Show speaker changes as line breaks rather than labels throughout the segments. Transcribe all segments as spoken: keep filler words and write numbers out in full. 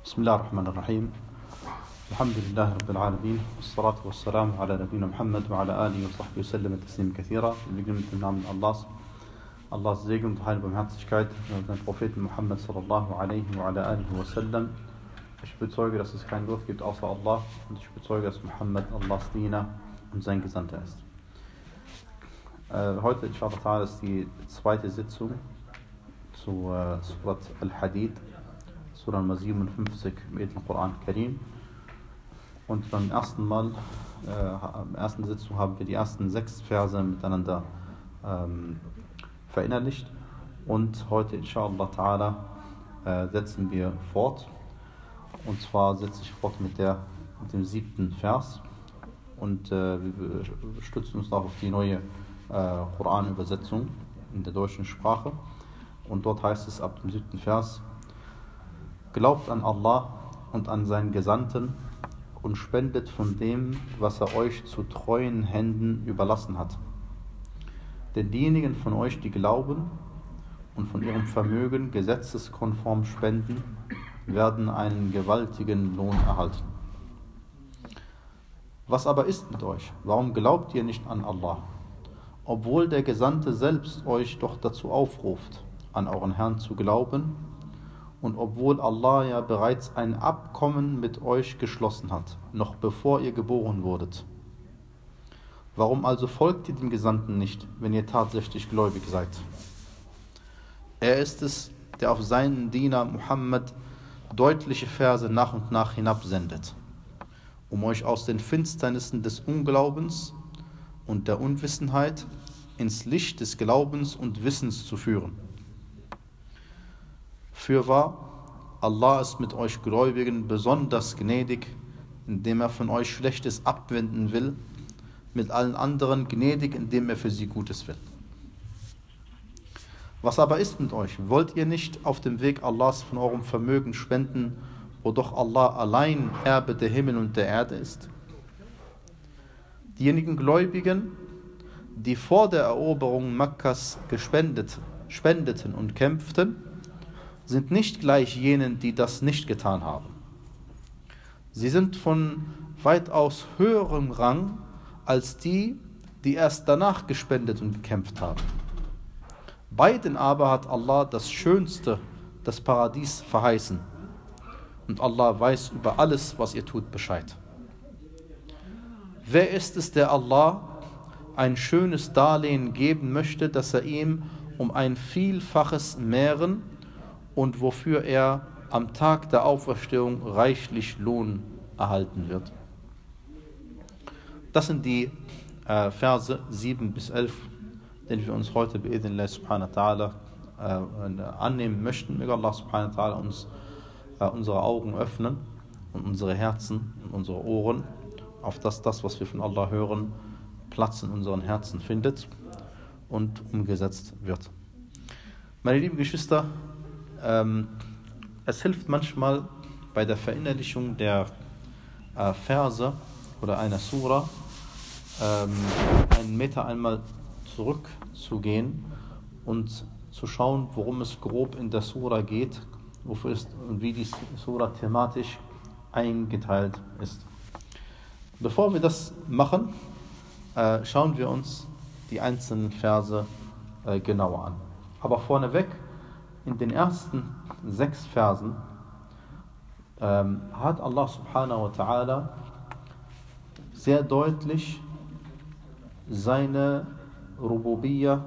بسم الله الرحمن الرحيم الحمد لله رب العالمين والصلاة والسلام على نبينا Muhammad wa ala alihi wa sahbihi wa sallam taslim kathira. Wir beginnen mit dem Namen Allahs. Allahs Segen und Heil und Barmherzigkeit über den Propheten Muhammad sallallahu alaihi wa ala alihi wa sallam. Ich bezeuge, dass es keinen Gott gibt außer Allah und ich bezeuge, dass Muhammad Allahs Diener und sein Gesandter ist. Äh, heute, inshallah ta'ala, ist die zweite Sitzung zu äh, Surat al-Hadid, Surah Nummer siebenundfünfzig im edlen Koran Karim. Und beim ersten Mal, äh, in der ersten Sitzung haben wir die ersten sechs Verse miteinander ähm, verinnerlicht. Und heute, inshallah ta'ala, äh, setzen wir fort. Und zwar setze ich fort mit, der, mit dem siebten Vers. Und äh, wir stützen uns auch auf die neue äh, Koran-Übersetzung in der deutschen Sprache. Und dort heißt es ab dem siebten Vers: Glaubt an Allah und an seinen Gesandten und spendet von dem, was er euch zu treuen Händen überlassen hat. Denn diejenigen von euch, die glauben und von ihrem Vermögen gesetzeskonform spenden, werden einen gewaltigen Lohn erhalten. Was aber ist mit euch? Warum glaubt ihr nicht an Allah, obwohl der Gesandte selbst euch doch dazu aufruft, an euren Herrn zu glauben, und obwohl Allah ja bereits ein Abkommen mit euch geschlossen hat, noch bevor ihr geboren wurdet? Warum also folgt ihr dem Gesandten nicht, wenn ihr tatsächlich gläubig seid? Er ist es, der auf seinen Diener Muhammad deutliche Verse nach und nach hinabsendet, um euch aus den Finsternissen des Unglaubens und der Unwissenheit ins Licht des Glaubens und Wissens zu führen. Fürwahr, Allah ist mit euch Gläubigen besonders gnädig, indem er von euch Schlechtes abwenden will, mit allen anderen gnädig, indem er für sie Gutes will. Was aber ist mit euch? Wollt ihr nicht auf dem Weg Allahs von eurem Vermögen spenden, wo doch Allah allein Erbe der Himmel und der Erde ist? Diejenigen Gläubigen, die vor der Eroberung Mekkas gespendet, spendeten und kämpften, sind nicht gleich jenen, die das nicht getan haben. Sie sind von weitaus höherem Rang als die, die erst danach gespendet und gekämpft haben. Beiden aber hat Allah das Schönste, das Paradies, verheißen. Und Allah weiß über alles, was ihr tut, Bescheid. Wer ist es, der Allah ein schönes Darlehen geben möchte, dass er ihm um ein Vielfaches mehren und wofür er am Tag der Auferstehung reichlich Lohn erhalten wird? Das sind die äh, Verse sieben bis elf, den wir uns heute bi'idhnillah subhanahu wa ta'ala äh, annehmen möchten. Möge Allah subhanahu wa ta'ala uns äh, unsere Augen öffnen und unsere Herzen und unsere Ohren, auf dass das, was wir von Allah hören, Platz in unseren Herzen findet und umgesetzt wird. Meine lieben Geschwister, ähm, es hilft manchmal bei der Verinnerlichung der äh, Verse oder einer Sura, ähm, einen Meter einmal zurückzugehen und zu schauen, worum es grob in der Sura geht, wofür ist und wie die Sura thematisch eingeteilt ist. Bevor wir das machen, äh, schauen wir uns die einzelnen Verse äh, genauer an. Aber vorneweg, in den ersten sechs Versen ähm, hat Allah subhanahu wa ta'ala sehr deutlich seine Rububiyya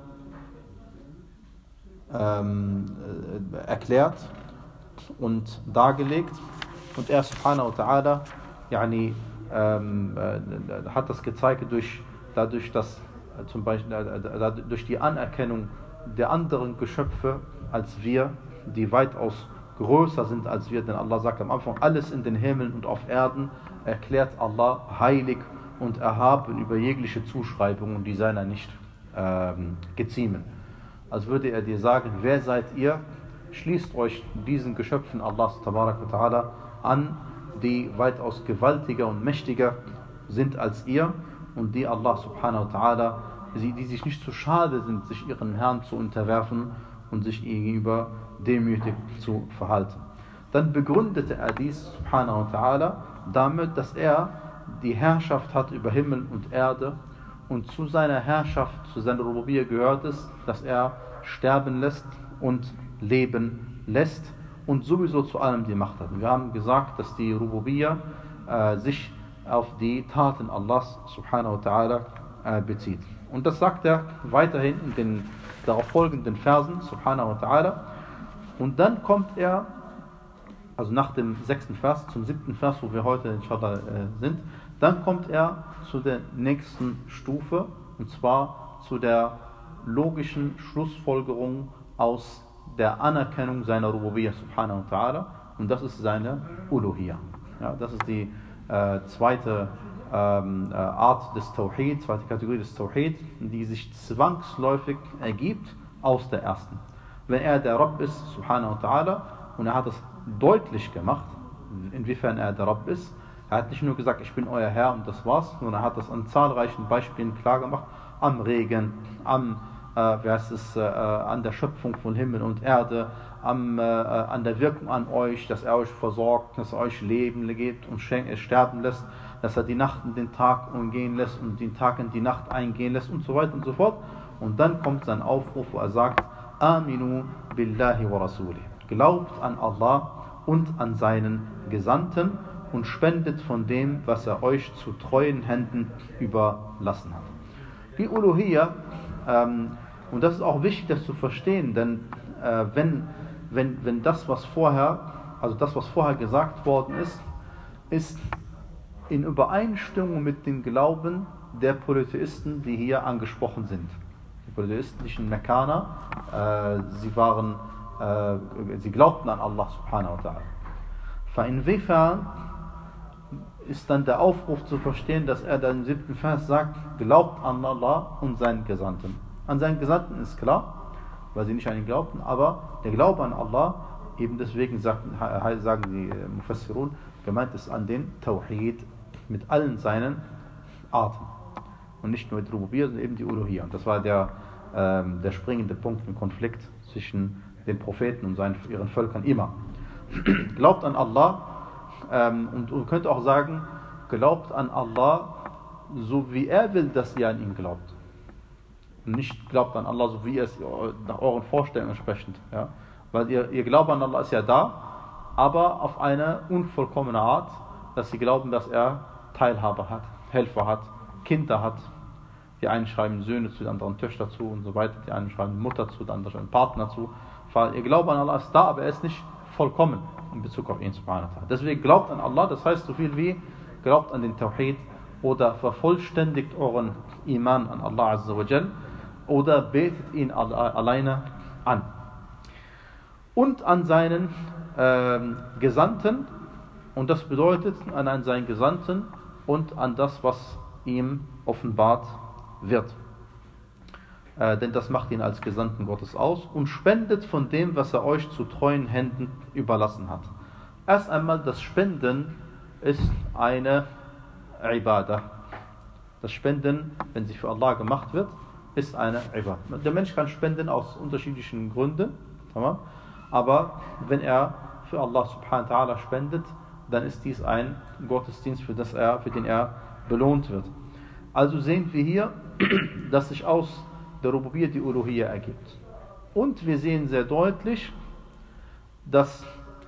ähm, äh, erklärt und dargelegt. Und er subhanahu wa ta'ala yani, ähm, äh, hat das gezeigt durch, dadurch, dass äh, zum Beispiel äh, durch die Anerkennung der anderen Geschöpfe als wir, die weitaus größer sind als wir, denn Allah sagt am Anfang, alles in den Himmeln und auf Erden erklärt Allah heilig und erhaben über jegliche Zuschreibungen, die seiner nicht ähm, geziemen. Als würde er dir sagen, wer seid ihr? Schließt euch diesen Geschöpfen Allahs tabarak wa ta'ala an, die weitaus gewaltiger und mächtiger sind als ihr und die Allah subhanahu wa ta'ala, die sich nicht zu schade sind, sich ihren Herrn zu unterwerfen und sich gegenüber demütig zu verhalten. dann begründete er dies, subhanahu wa ta'ala, damit, dass er die Herrschaft hat über Himmel und Erde und zu seiner Herrschaft, zu seiner Rububiyya gehört es, dass er sterben lässt und leben lässt und sowieso zu allem die Macht hat. Wir haben gesagt, dass die Rububiyya äh, sich auf die Taten Allahs subhanahu wa ta'ala äh, bezieht. Und das sagt er weiterhin in den darauf folgenden Versen, subhanahu wa ta'ala. Und dann kommt er, also nach dem sechsten Vers, zum siebten Vers, wo wir heute inshallah äh, sind, dann kommt er zu der nächsten Stufe, und zwar zu der logischen Schlussfolgerung aus der Anerkennung seiner Rububiyya subhanahu wa ta'ala, und das ist seine Uluhiyya. Ja, das ist die äh, zweite ähm, äh, Art des Tawhid, zweite Kategorie des Tawhid, die sich zwangsläufig ergibt aus der ersten. Wenn er der Rabb ist, subhanahu wa ta'ala, und er hat es deutlich gemacht, inwiefern er der Rabb ist, er hat nicht nur gesagt, ich bin euer Herr und das war's, sondern er hat das an zahlreichen Beispielen klar gemacht, am Regen, am Äh, wie heißt es, äh, an der Schöpfung von Himmel und Erde, am, äh, an der Wirkung an euch, dass er euch versorgt, dass er euch Leben gibt und schenkt, sterben lässt, dass er die Nacht in den Tag umgehen lässt und den Tag in die Nacht eingehen lässt und so weiter und so fort. Und dann kommt sein Aufruf, wo er sagt, Aminu billahi wa rasulih. Glaubt an Allah und an seinen Gesandten und spendet von dem, was er euch zu treuen Händen überlassen hat. Die Uluhiyya, ähm, und das ist auch wichtig, das zu verstehen, denn äh, wenn, wenn, wenn das, was vorher, also das, was vorher gesagt worden ist, ist in Übereinstimmung mit dem Glauben der Polytheisten, die hier angesprochen sind. Die polytheistischen Mekkaner, äh, sie waren, äh, sie glaubten an Allah subhanahu wa ta'ala. Inwiefern ist dann der Aufruf zu verstehen, dass er dann im siebten Vers sagt, glaubt an Allah und seinen Gesandten. An seinen Gesandten ist klar, weil sie nicht an ihn glaubten, aber der Glaube an Allah, eben deswegen sagt, sagen die Mufassirun, gemeint ist an den Tawhid mit allen seinen Arten. Und nicht nur mit Rububiyya, sondern eben die Uluhiyya. Und das war der, ähm, der springende Punkt im Konflikt zwischen den Propheten und seinen, ihren Völkern immer. Glaubt an Allah, ähm, und man könnte auch sagen, glaubt an Allah, so wie er will, dass ihr an ihn glaubt. Und nicht glaubt an Allah, so wie es nach euren Vorstellungen entsprechend. Ja? Weil ihr, ihr Glaube an Allah ist ja da, aber auf eine unvollkommene Art, dass sie glauben, dass er Teilhaber hat, Helfer hat, Kinder hat. Die einen schreiben Söhne zu, die anderen Töchter zu und so weiter. Die einen schreiben Mutter zu, die anderen schreiben Partner zu. Weil ihr Glaube an Allah ist da, aber er ist nicht vollkommen in Bezug auf ihn subhanahu wa ta'ala. Deswegen glaubt an Allah, das heißt so viel wie glaubt an den Tawhid oder vervollständigt euren Iman an Allah azza wa jal oder betet ihn alleine an. Und an seinen ähm, Gesandten, und das bedeutet an, an seinen Gesandten und an das, was ihm offenbart wird. Äh, denn das macht ihn als Gesandten Gottes aus, und spendet von dem, was er euch zu treuen Händen überlassen hat. Erst einmal, das Spenden ist eine Ibadah. Das Spenden, wenn sie für Allah gemacht wird, ist eine Ibadah. Der Mensch kann spenden aus unterschiedlichen Gründen, aber wenn er für Allah subhanahu wa ta'ala spendet, dann ist dies ein Gottesdienst, für, das er, für den er belohnt wird. Also sehen wir hier, dass sich aus der Rububiyya die Uluhiyya ergibt. Und wir sehen sehr deutlich, dass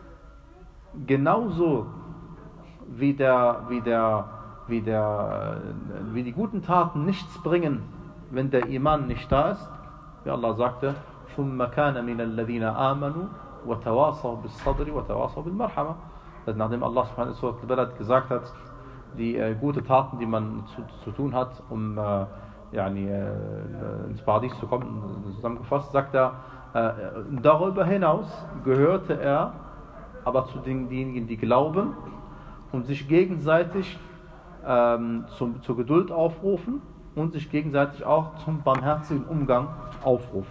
genauso wie, der, wie, der, wie, der, wie die guten Taten nichts bringen, wenn der Iman nicht da ist, wie Allah sagte, ثُمَّ كَانَ مِنَ الَّذِينَ آمَنُوا وَتَوَاصَوْا بِالصَّبْرِ وَتَوَاصَوْا بِالْمَرْحَمَةِ. Nachdem Allah subhanahu wa ta'ala gesagt hat, die äh, gute Taten, die man zu, zu tun hat, um äh, yani, äh, ins Paradies zu kommen, zusammengefasst, sagt er, äh, darüber hinaus gehörte er aber zu denjenigen, die glauben und sich gegenseitig ähm, zum, zur Geduld aufrufen und sich gegenseitig auch zum barmherzigen Umgang aufrufen.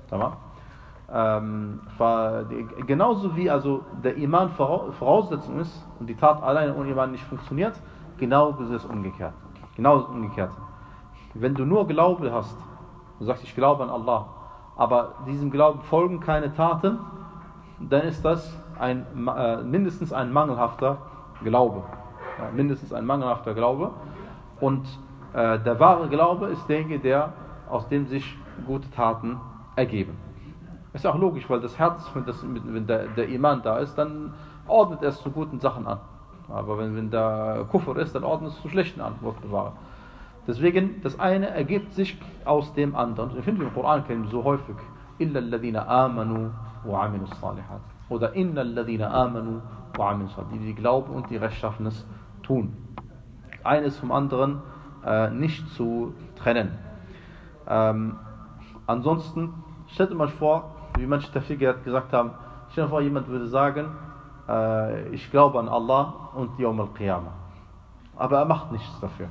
Ähm, genauso wie also der Iman Voraussetzung ist und die Tat alleine ohne Iman nicht funktioniert, genau ist es umgekehrt. Genau ist es umgekehrt. Wenn du nur Glaube hast, du sagst, ich glaube an Allah, aber diesem Glauben folgen keine Taten, dann ist das ein, äh, mindestens ein mangelhafter Glaube. Ja, mindestens ein mangelhafter Glaube. Und äh, der wahre Glaube ist derjenige, der, aus dem sich gute Taten ergeben. Ist auch logisch, weil das Herz, wenn, das, wenn der, der Iman da ist, dann ordnet es zu guten Sachen an. Aber wenn, wenn der Kufr ist, dann ordnet es zu schlechten an, Gott bewahre. Deswegen, das eine ergibt sich aus dem anderen. Das finden wir im Koran so häufig. Illa alladhina amanu wa amilus salihat. Oder inna alladhina amanu wa amilus salihat. Die, die glauben und die Rechtschaffenes tun. Eines vom anderen äh, nicht zu trennen. Ähm, ansonsten, stellt euch mal vor, wie manche Tafsir gesagt haben, stell dir vor, jemand würde sagen, äh, ich glaube an Allah und Yawm al-Qiyamah. Aber er macht nichts dafür.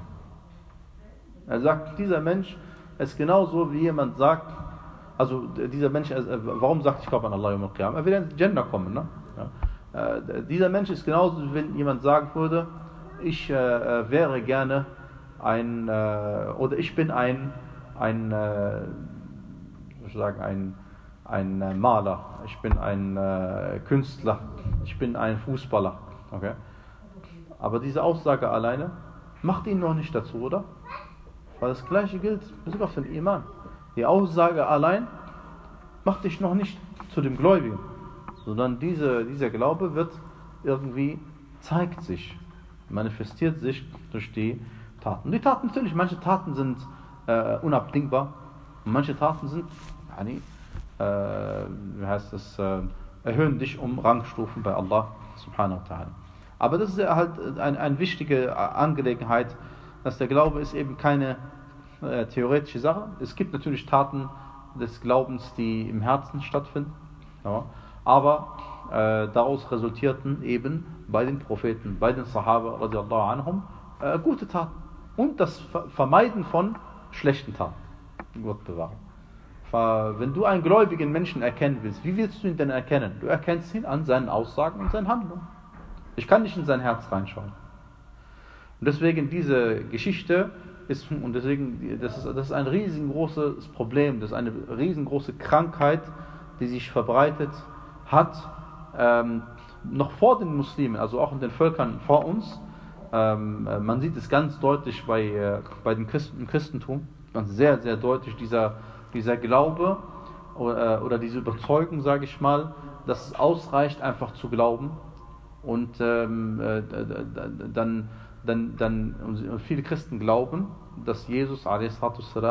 Er sagt, dieser Mensch ist genauso wie jemand sagt, also dieser Mensch, äh, warum sagt, ich glaube an Allah Yawm al-Qiyamah? Er will ins Jannah kommen. Ne? Ja. Äh, dieser Mensch ist genauso, wie wenn jemand sagen würde, ich äh, wäre gerne ein, äh, oder ich bin ein, ein, äh, ich sagen, ein, ein äh, Maler, ich bin ein äh, Künstler, ich bin ein Fußballer. Okay? Aber diese Aussage alleine macht ihn noch nicht dazu, oder? Weil das Gleiche gilt sogar für den Iman. Die Aussage allein macht dich noch nicht zu dem Gläubigen, sondern diese, dieser Glaube wird irgendwie, zeigt sich, manifestiert sich durch die Taten. Und die Taten natürlich, manche Taten sind äh, unabdingbar und manche Taten sind, yani, äh, wie heißt das, äh, erhöhen dich um Rangstufen bei Allah subhanahu wa ta'ala. Aber das ist halt eine, eine wichtige Angelegenheit, dass der Glaube ist eben keine äh, theoretische Sache. Es gibt natürlich Taten des Glaubens, die im Herzen stattfinden, ja, aber äh, daraus resultierten eben bei den Propheten, bei den Sahaba radiallahu anhum, äh, gute Taten und das Vermeiden von schlechten Taten. Gott bewahre. Wenn du einen gläubigen Menschen erkennen willst, wie willst du ihn denn erkennen? Du erkennst ihn an seinen Aussagen und seinen Handlungen. Ich kann nicht in sein Herz reinschauen. Und deswegen diese Geschichte ist, und deswegen, das ist, das ist ein riesengroßes Problem, das ist eine riesengroße Krankheit, die sich verbreitet hat, ähm, noch vor den Muslimen, also auch in den Völkern vor uns. Ähm, man sieht es ganz deutlich bei, äh, bei dem Christen, im Christentum, ganz sehr, sehr deutlich, dieser, dieser Glaube oder, oder diese Überzeugung, sage ich mal, dass es ausreicht, einfach zu glauben. Und ähm, äh, dann, dann, dann und viele Christen glauben, dass Jesus a s.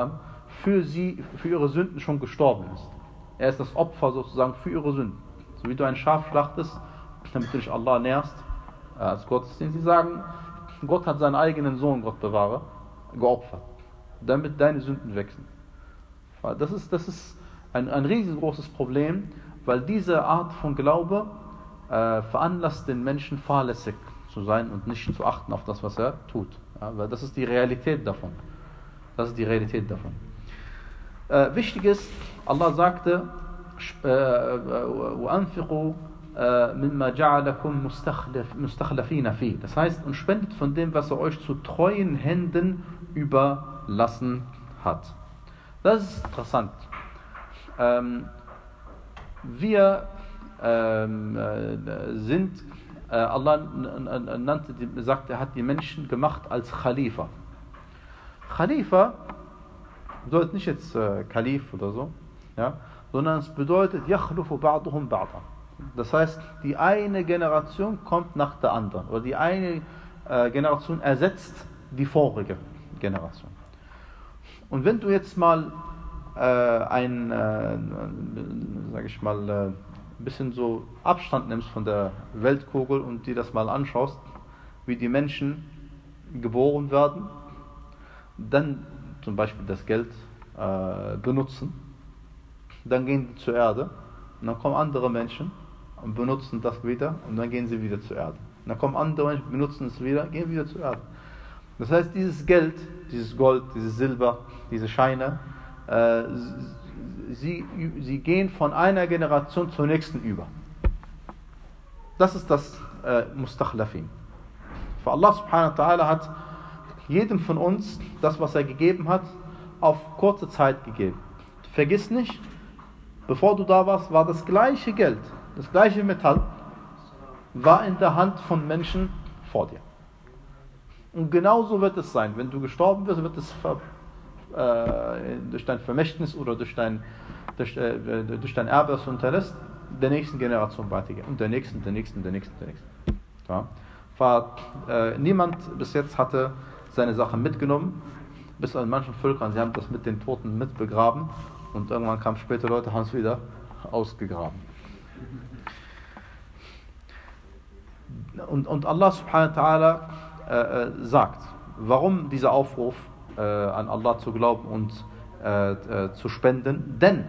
für sie, für ihre Sünden schon gestorben ist. Er ist das Opfer sozusagen für ihre Sünden. So wie du ein Schaf schlachtest, damit du dich Allah nährst, äh, als Gottesdienst. Sie sagen, Gott hat seinen eigenen Sohn, Gott bewahre, geopfert, damit deine Sünden wechseln. Das ist, das ist ein, ein riesengroßes Problem, weil diese Art von Glaube äh, veranlasst den Menschen fahrlässig zu sein und nicht zu achten auf das, was er tut. Ja, weil das ist die Realität davon. Das ist die Realität davon. Äh, wichtig ist, Allah sagte, وَأَنْفِقُوا مِمَّا جَعَلَكُمْ مُسْتَخْلَفِينَ فِيهِ. Das heißt, und spendet von dem, was er euch zu treuen Händen überlassen hat. Das ist interessant. Ähm, wir ähm, äh, sind, äh, Allah nannte, sagt, er hat die Menschen gemacht als Khalifa. Khalifa bedeutet nicht jetzt äh, Kalif oder so, ja, sondern es bedeutet yakhlufu ba'duhum ba'da. Das heißt, die eine Generation kommt nach der anderen, oder die eine äh, Generation ersetzt die vorige Generation. Und wenn du jetzt mal äh, ein, äh, sag ich mal, äh, ein bisschen so Abstand nimmst von der Weltkugel und dir das mal anschaust, wie die Menschen geboren werden, dann zum Beispiel das Geld äh, benutzen, dann gehen die zur Erde und dann kommen andere Menschen und benutzen das wieder und dann gehen sie wieder zur Erde. Und dann kommen andere Menschen, benutzen es wieder, gehen wieder zur Erde. Das heißt, dieses Geld, dieses Gold, dieses Silber, diese Scheine, äh, sie, sie gehen von einer Generation zur nächsten über. Das ist das äh, Mustakhlafin. Für Allah subhanahu wa ta'ala hat jedem von uns das, was er gegeben hat, auf kurze Zeit gegeben. Vergiss nicht, bevor du da warst, war das gleiche Geld, das gleiche Metall,
war in der Hand von Menschen vor dir. Und genauso wird es sein, wenn du gestorben wirst, wird es ver, äh, durch dein Vermächtnis oder durch dein, durch, äh, durch dein Erbe, das du hinterlässt, der nächsten Generation weitergehen. Und der nächsten, der nächsten, der nächsten, der nächsten. Ja. War, äh, niemand bis jetzt hatte seine Sachen mitgenommen, bis an manchen Völkern, sie haben das mit den Toten mitbegraben und irgendwann kamen später Leute, haben es wieder ausgegraben. Und, und Allah subhanahu wa ta'ala äh, sagt, warum dieser Aufruf äh, an Allah zu glauben und äh, äh, zu spenden? Denn,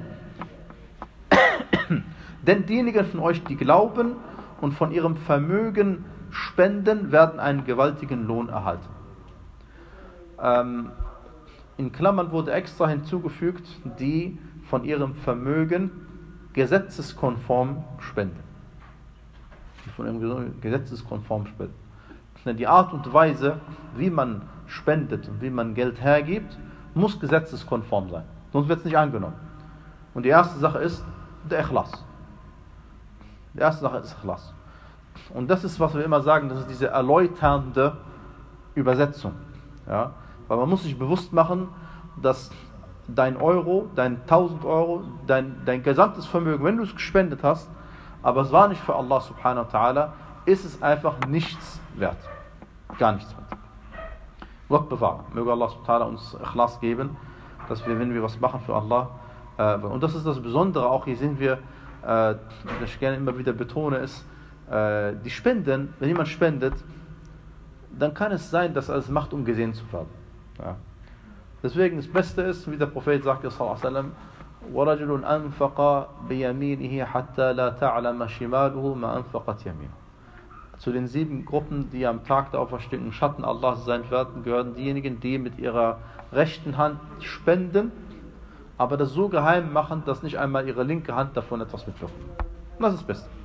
denn diejenigen von euch, die glauben und von ihrem Vermögen spenden, werden einen gewaltigen Lohn erhalten. Ähm, in Klammern wurde extra hinzugefügt, die von ihrem Vermögen gesetzeskonform spenden. Die von ihrem gesetzeskonform spenden. Denn die Art und Weise, wie man spendet und wie man Geld hergibt, muss gesetzeskonform sein. Sonst wird es nicht angenommen. Und die erste Sache ist der Ikhlas. Die erste Sache ist Ikhlas. Und das ist, was wir immer sagen, das ist diese erläuternde Übersetzung. Ja? Weil man muss sich bewusst machen, dass dein Euro, dein tausend Euro, dein, dein gesamtes Vermögen, wenn du es gespendet hast, aber es war nicht für Allah subhanahu wa ta'ala, ist es einfach nichts wert. Gar nichts wert. Gott bewahren. Möge Allah subhanahu wa ta'ala uns Ikhlas geben, dass wir, wenn wir was machen für Allah, äh, und das ist das Besondere, auch hier sehen wir, äh, was ich gerne immer wieder betone, ist, äh, die Spenden, wenn jemand spendet, dann kann es sein, dass er es macht, um gesehen zu werden. Ja. Deswegen das Beste ist, wie der Prophet sagte, sallallahu alaihi wasallam, وَرَجُلٌ أَنْفَقَ بِيَمِينِهِ حَتَّى لَا تَعْلَمَ شِمَالُهُ مَا أَنْفَقَتْ يَمِينُهُ. Zu den sieben Gruppen, die am Tag der Auferstehung im Schatten Allahs sein werden, gehören diejenigen, die mit ihrer rechten Hand spenden, aber das so geheim machen, dass nicht einmal ihre linke Hand davon etwas mitbekommt. Das ist das Beste.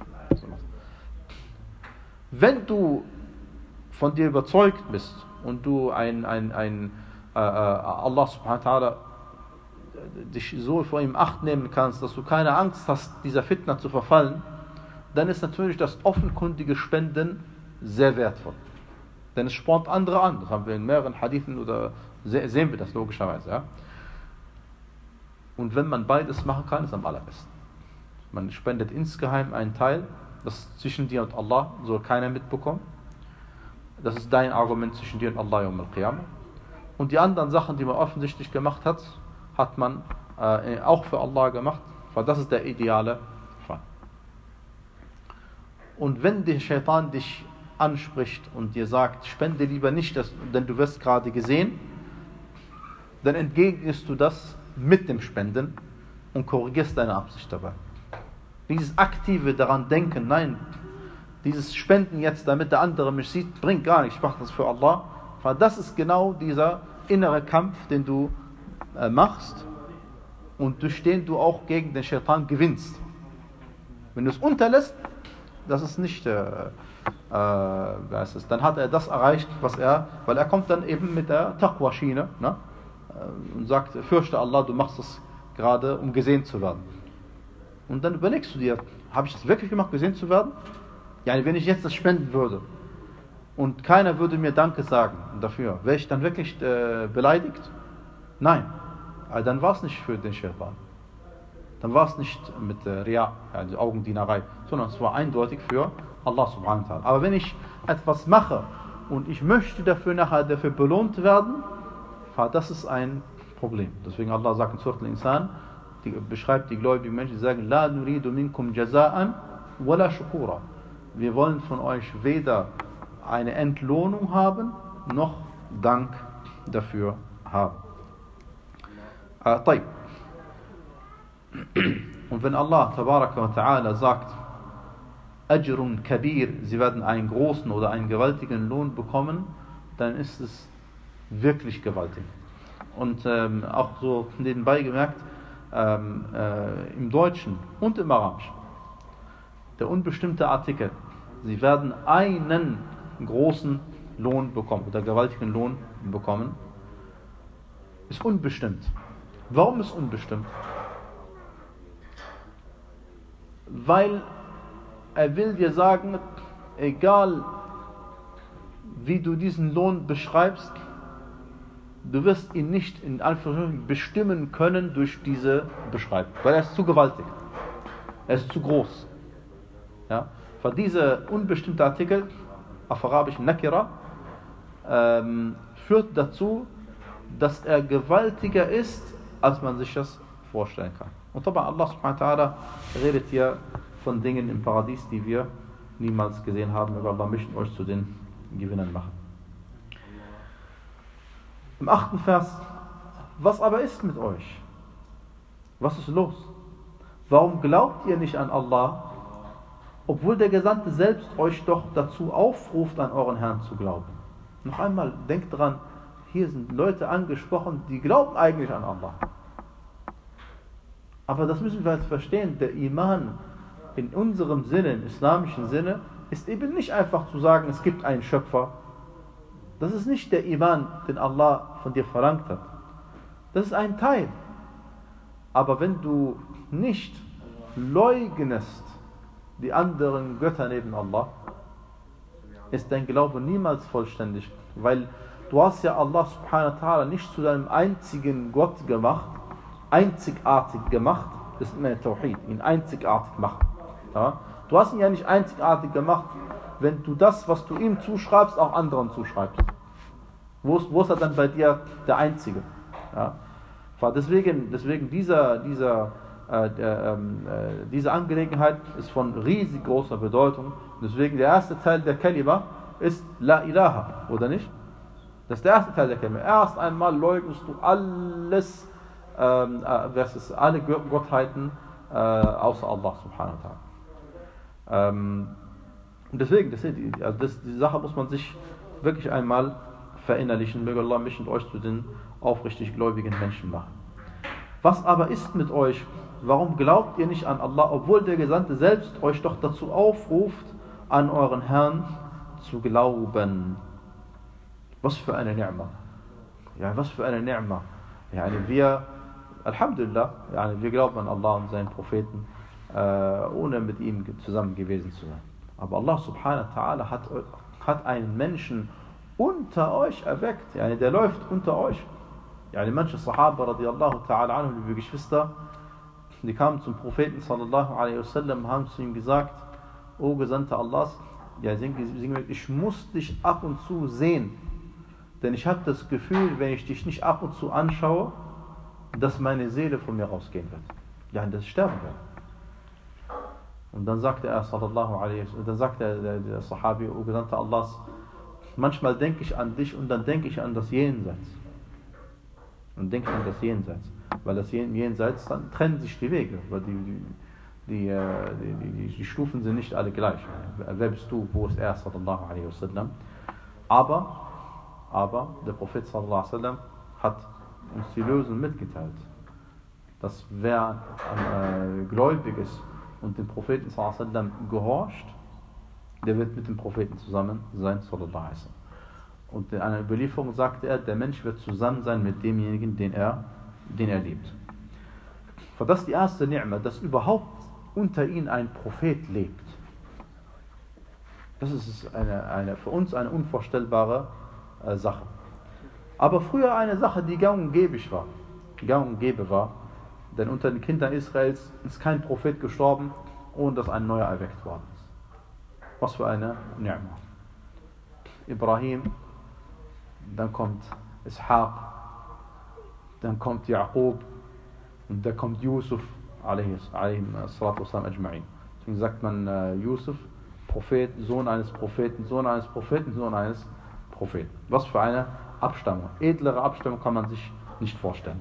Wenn du von dir überzeugt bist und du ein, ein, ein äh, Allah subhanahu wa ta'ala dich so vor ihm Acht nehmen kannst, dass du keine Angst hast, dieser Fitna zu verfallen, dann ist natürlich das offenkundige Spenden sehr wertvoll. Denn es spornt andere an. Das haben wir in mehreren Hadithen oder sehen wir das logischerweise. Ja? Und wenn man beides machen kann, ist es am allerbesten. Man spendet insgeheim einen Teil, das zwischen dir und Allah soll keiner mitbekommen. Das ist dein Argument zwischen dir und Allah Yawm al-Qiyamah. Und die anderen Sachen, die man offensichtlich gemacht hat, hat man äh, auch für Allah gemacht, weil das ist der ideale Fall. Und wenn der Shaitan dich anspricht und dir sagt, spende lieber nicht, das, denn du wirst gerade gesehen, dann entgegnest du das mit dem Spenden und korrigierst deine Absicht dabei. Dieses aktive daran denken, nein, dieses Spenden jetzt, damit der andere mich sieht, bringt gar nichts, ich mache das für Allah, weil das ist genau dieser innere Kampf, den du äh, machst und durch den du auch gegen den Shaitan gewinnst. Wenn du es unterlässt, das ist nicht, äh, äh, was ist, dann hat er das erreicht, was er, weil er kommt dann eben mit der Taqwa-Schiene, ne, und sagt, fürchte Allah, du machst das gerade, um gesehen zu werden. Und dann überlegst du dir, habe ich das wirklich gemacht, gesehen zu werden? Ja, wenn ich jetzt das spenden würde und keiner würde mir Danke sagen dafür, wäre ich dann wirklich äh, beleidigt? Nein, also dann war es nicht für den Shaitan. Dann war es nicht mit äh, Ria, also Augendienerei, sondern es war eindeutig für Allah subhanahu wa ta'ala. Aber wenn ich etwas mache und ich möchte dafür nachher dafür belohnt werden, das ist ein Problem. Deswegen Allah sagt in Surah Al-Insan, die beschreibt die gläubigen Menschen, die sagen, La nuridu minkum jaza'an wala shukura. Wir wollen von euch weder eine Entlohnung haben, noch Dank dafür haben. Äh, Und wenn Allah tabaraka wa ta'ala sagt, Ajrun kabir, sie werden einen großen oder einen gewaltigen Lohn bekommen, dann ist es wirklich gewaltig. Und ähm, auch so nebenbei gemerkt, ähm, äh, im Deutschen und im Arabischen, der unbestimmte Artikel, sie werden einen großen Lohn bekommen oder gewaltigen Lohn bekommen, ist unbestimmt. Warum ist unbestimmt? Weil er will dir sagen, egal wie du diesen Lohn beschreibst, du wirst ihn nicht in Anführungszeichen bestimmen können durch diese Beschreibung, weil er ist zu gewaltig, er ist zu groß. Ja? Für diese unbestimmte Artikel, auf Arabisch Nakira, ähm, führt dazu, dass er gewaltiger ist, als man sich das vorstellen kann. Und aber Allah subhanahu wa ta'ala redet hier von Dingen im Paradies, die wir niemals gesehen haben. Aber Allah möchte euch zu den Gewinnern machen. Im achten Vers: Was aber ist mit euch? Was ist los? Warum glaubt ihr nicht an Allah, obwohl der Gesandte selbst euch doch dazu aufruft, an euren Herrn zu glauben? Noch einmal, denkt dran, hier sind Leute angesprochen, die glauben eigentlich an Allah. Aber das müssen wir jetzt verstehen, der Iman in unserem Sinne, im islamischen Sinne, ist eben nicht einfach zu sagen, es gibt einen Schöpfer. Das ist nicht der Iman, den Allah von dir verlangt hat. Das ist ein Teil. Aber wenn du nicht leugnest die anderen Götter neben Allah, ist dein Glaube niemals vollständig. Weil du hast ja Allah subhanahu wa ta'ala nicht zu deinem einzigen Gott gemacht, einzigartig gemacht, das ist mehr Tawhid, ihn einzigartig machen. Ja? Du hast ihn ja nicht einzigartig gemacht, wenn du das, was du ihm zuschreibst, auch anderen zuschreibst. Wo ist, wo ist er dann bei dir der Einzige? Ja? Deswegen, deswegen dieser, dieser, äh, der, ähm, äh, diese Angelegenheit ist von riesig großer Bedeutung. Deswegen der erste Teil der Kalima ist La ilaha, oder nicht? Das ist der erste Teil der Kalima. Erst einmal leugnest du alles, ähm, äh, versus alle Gottheiten äh, außer Allah subhanahu wa ta'ala. Ähm, und deswegen, das, also das, die Sache muss man sich wirklich einmal verinnerlichen. Möge Allah mich und euch zu den aufrichtig gläubigen Menschen machen. Was aber ist mit euch? Warum glaubt ihr nicht an Allah, obwohl der Gesandte selbst euch doch dazu aufruft, an euren Herrn zu glauben? Was für eine Ni'ma. Ja, was für eine Ni'ma. Ja, wir, Alhamdulillah, ja, wir glauben an Allah und seinen Propheten, äh, ohne mit ihm zusammen gewesen zu sein. Aber Allah subhanahu wa ta'ala hat, hat einen Menschen unter euch erweckt, ja, der läuft unter euch. Ja, manche Sahaba radiallahu ta'ala anhu, liebe Geschwister, die kamen zum Propheten sallallahu alaihi wasallam, haben zu ihm gesagt: O Gesandter Allahs, ja, ich muss dich ab und zu sehen, denn ich habe das Gefühl, wenn ich dich nicht ab und zu anschaue, dass meine Seele von mir rausgehen wird. Ja, dass ich sterben werde. Und dann sagte er sallallahu alaihi wasallam, dann sagte der, der, der Sahabi: O Gesandter Allahs, manchmal denke ich an dich und dann denke ich an das Jenseits. Und denke an das Jenseits. Weil das Jenseits, dann trennen sich die Wege. Weil die, die, die, die, die, die Stufen sind nicht alle gleich. Wer bist du, wo ist er, sallallahu alaihi wasallam. Aber, aber der Prophet sallallahu alaihi wasallam hat uns die Lösung mitgeteilt. Dass wer äh, gläubig ist und dem Propheten sallallahu alaihi wasallam gehorcht, der wird mit dem Propheten zusammen sein, sallallahu alaihi wasallam. Und in einer Überlieferung sagte er, der Mensch wird zusammen sein mit demjenigen, den er, den er liebt. Für das die erste Ni'ma, dass überhaupt unter ihnen ein Prophet lebt. Das ist eine, eine, für uns eine unvorstellbare äh, Sache. Aber früher eine Sache, die gang und gäbe war. Gang und gäbe war. Denn unter den Kindern Israels ist kein Prophet gestorben, ohne dass ein neuer erweckt worden ist. Was für eine Ni'ma. Ibrahim, dann kommt Ishaq, dann kommt Yaqub und dann kommt Yusuf, alayhi salatu wassalam ajma'in. Deswegen sagt man uh, Yusuf, Prophet, Sohn eines Propheten, Sohn eines Propheten, Sohn eines Propheten. Was für eine Abstammung. Edlere Abstammung kann man sich nicht vorstellen.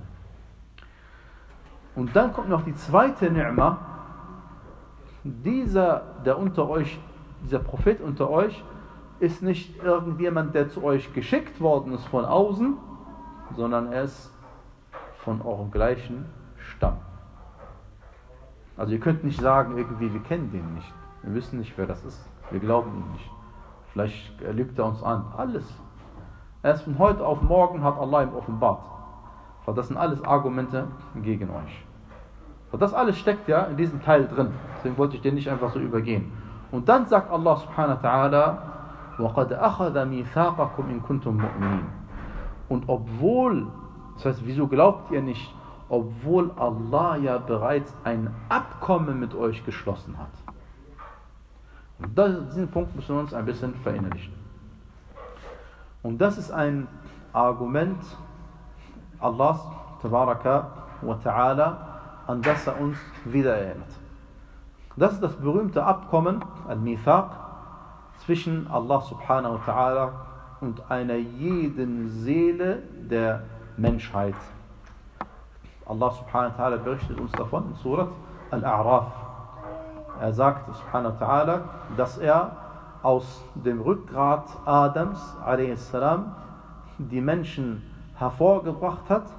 Und dann kommt noch die zweite Ni'ma. Dieser, der unter euch, dieser Prophet unter euch, ist nicht irgendjemand, der zu euch geschickt worden ist von außen, sondern er ist von eurem gleichen Stamm. Also ihr könnt nicht sagen, irgendwie, wir kennen den nicht. Wir wissen nicht, wer das ist. Wir glauben ihm nicht. Vielleicht lügt er uns an. Alles. Erst von heute auf morgen hat Allah ihm offenbart. Das sind alles Argumente gegen euch. Das alles steckt ja in diesem Teil drin. Deswegen wollte ich den nicht einfach so übergehen. Und dann sagt Allah subhanahu wa ta'ala, وَقَدْ أَخَذَ مِيثَاقَكُمْ إِن كُنتُم مُؤْمِنِينَ. Und obwohl, das heißt, wieso glaubt ihr nicht, obwohl Allah ja bereits ein Abkommen mit euch geschlossen hat? Und das, diesen Punkt müssen wir uns ein bisschen verinnerlichen. Und das ist ein Argument Allahs Tabaraka wa Ta'ala, an das er uns wieder erinnert. Das ist das berühmte Abkommen, Al-Mithaq, zwischen Allah subhanahu wa ta'ala und einer jeden Seele der Menschheit. Allah subhanahu wa ta'ala berichtet uns davon in Surat Al-A'raf. Er sagt subhanahu wa ta'ala, dass er aus dem Rückgrat Adams a s. die Menschen hervorgebracht hat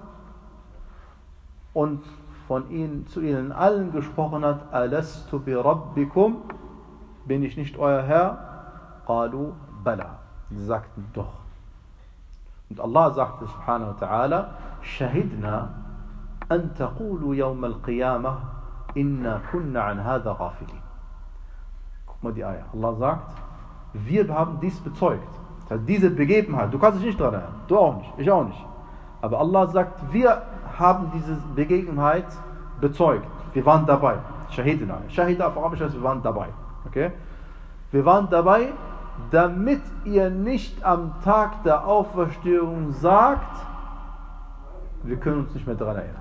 und von ihnen zu ihnen allen gesprochen hat, Alastu bi Rabbikum, bin ich nicht euer Herr? Qalu bala. Sie sagten doch. Und Allah sagte subhanahu wa ta'ala, Shahidna an taqulu yawm al-qiyamah inna kunna an hadha ghafilin. Guck mal die Eier. Allah sagt, wir haben dies bezeugt. Das heißt, diese Begebenheit, du kannst dich nicht daran erinnern, du auch nicht, ich auch nicht. Aber Allah sagt, wir haben diese Begebenheit bezeugt. Wir waren dabei. Shahidna. Shahida auf Arabisch heißt, wir waren dabei. Okay? Wir waren dabei, damit ihr nicht am Tag der Auferstehung sagt, wir können uns nicht mehr daran erinnern.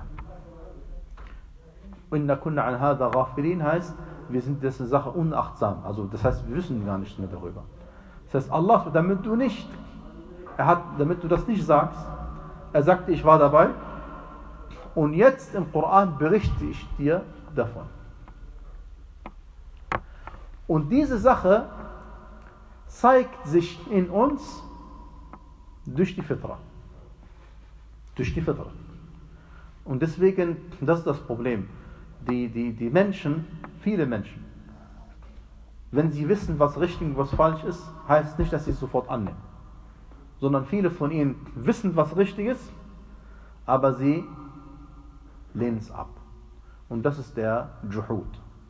Inna kunna an hadha ghafilin heißt, wir sind dessen Sache unachtsam. Also das heißt, wir wissen gar nichts mehr darüber. Das heißt, Allah, damit du nicht, er hat, damit du das nicht sagst, er sagte, ich war dabei und jetzt im Koran berichte ich dir davon. Und diese Sache zeigt sich in uns durch die Fitra. Durch die Fitra. Und deswegen, das ist das Problem. Die, die, die Menschen, viele Menschen, wenn sie wissen, was richtig und was falsch ist, heißt nicht, dass sie es sofort annehmen. Sondern viele von ihnen wissen, was richtig ist, aber sie lehnen es ab. Und das ist der Juhud.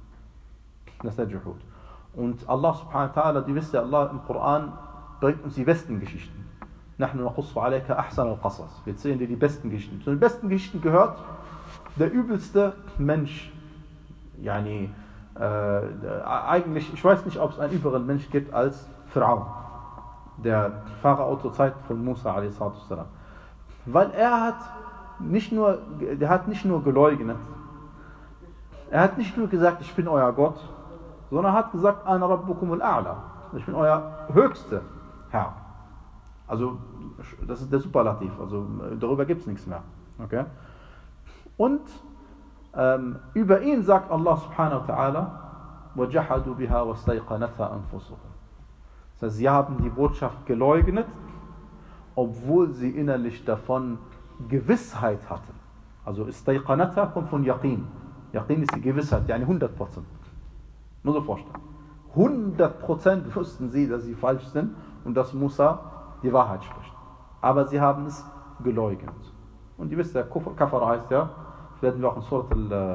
Das ist der Juhud. Und Allah subhanahu wa ta'ala, die wisst ja, Allah im Koran bringt uns die besten Geschichten. نحن نقص عليك أحسن القصص. Wir erzählen dir die besten Geschichten. Zu den besten Geschichten gehört der übelste Mensch. Yani, äh, eigentlich, ich weiß nicht, ob es einen übeleren Mensch gibt als Pharaon, der Pharao zur Zeit von Musa a s. Weil er hat nicht nur, der hat nicht nur geleugnet, er hat nicht nur gesagt, ich bin euer Gott, sondern er hat gesagt, Ana Rabbukum al-A'la, ich bin euer höchster Herr. Also das ist der Superlativ, also darüber gibt es nichts mehr. Okay? Und ähm, über ihn sagt Allah subhanahu wa ta'ala, وَجَحَدُوا بِهَا وَاسْتَيْقَنَتْهَا أَنفُسُهُم. Das heißt, sie haben die Botschaft geleugnet, obwohl sie innerlich davon Gewissheit hatten. Also Istayqanatha kommt von Yaqin. Yaqin ist die Gewissheit, yani hundert Prozent. Nur so vorstellen. hundert Prozent wussten sie, dass sie falsch sind und dass Musa die Wahrheit spricht. Aber sie haben es geleugnet. Und ihr wisst ja, Kafara heißt ja, das werden wir auch in Surat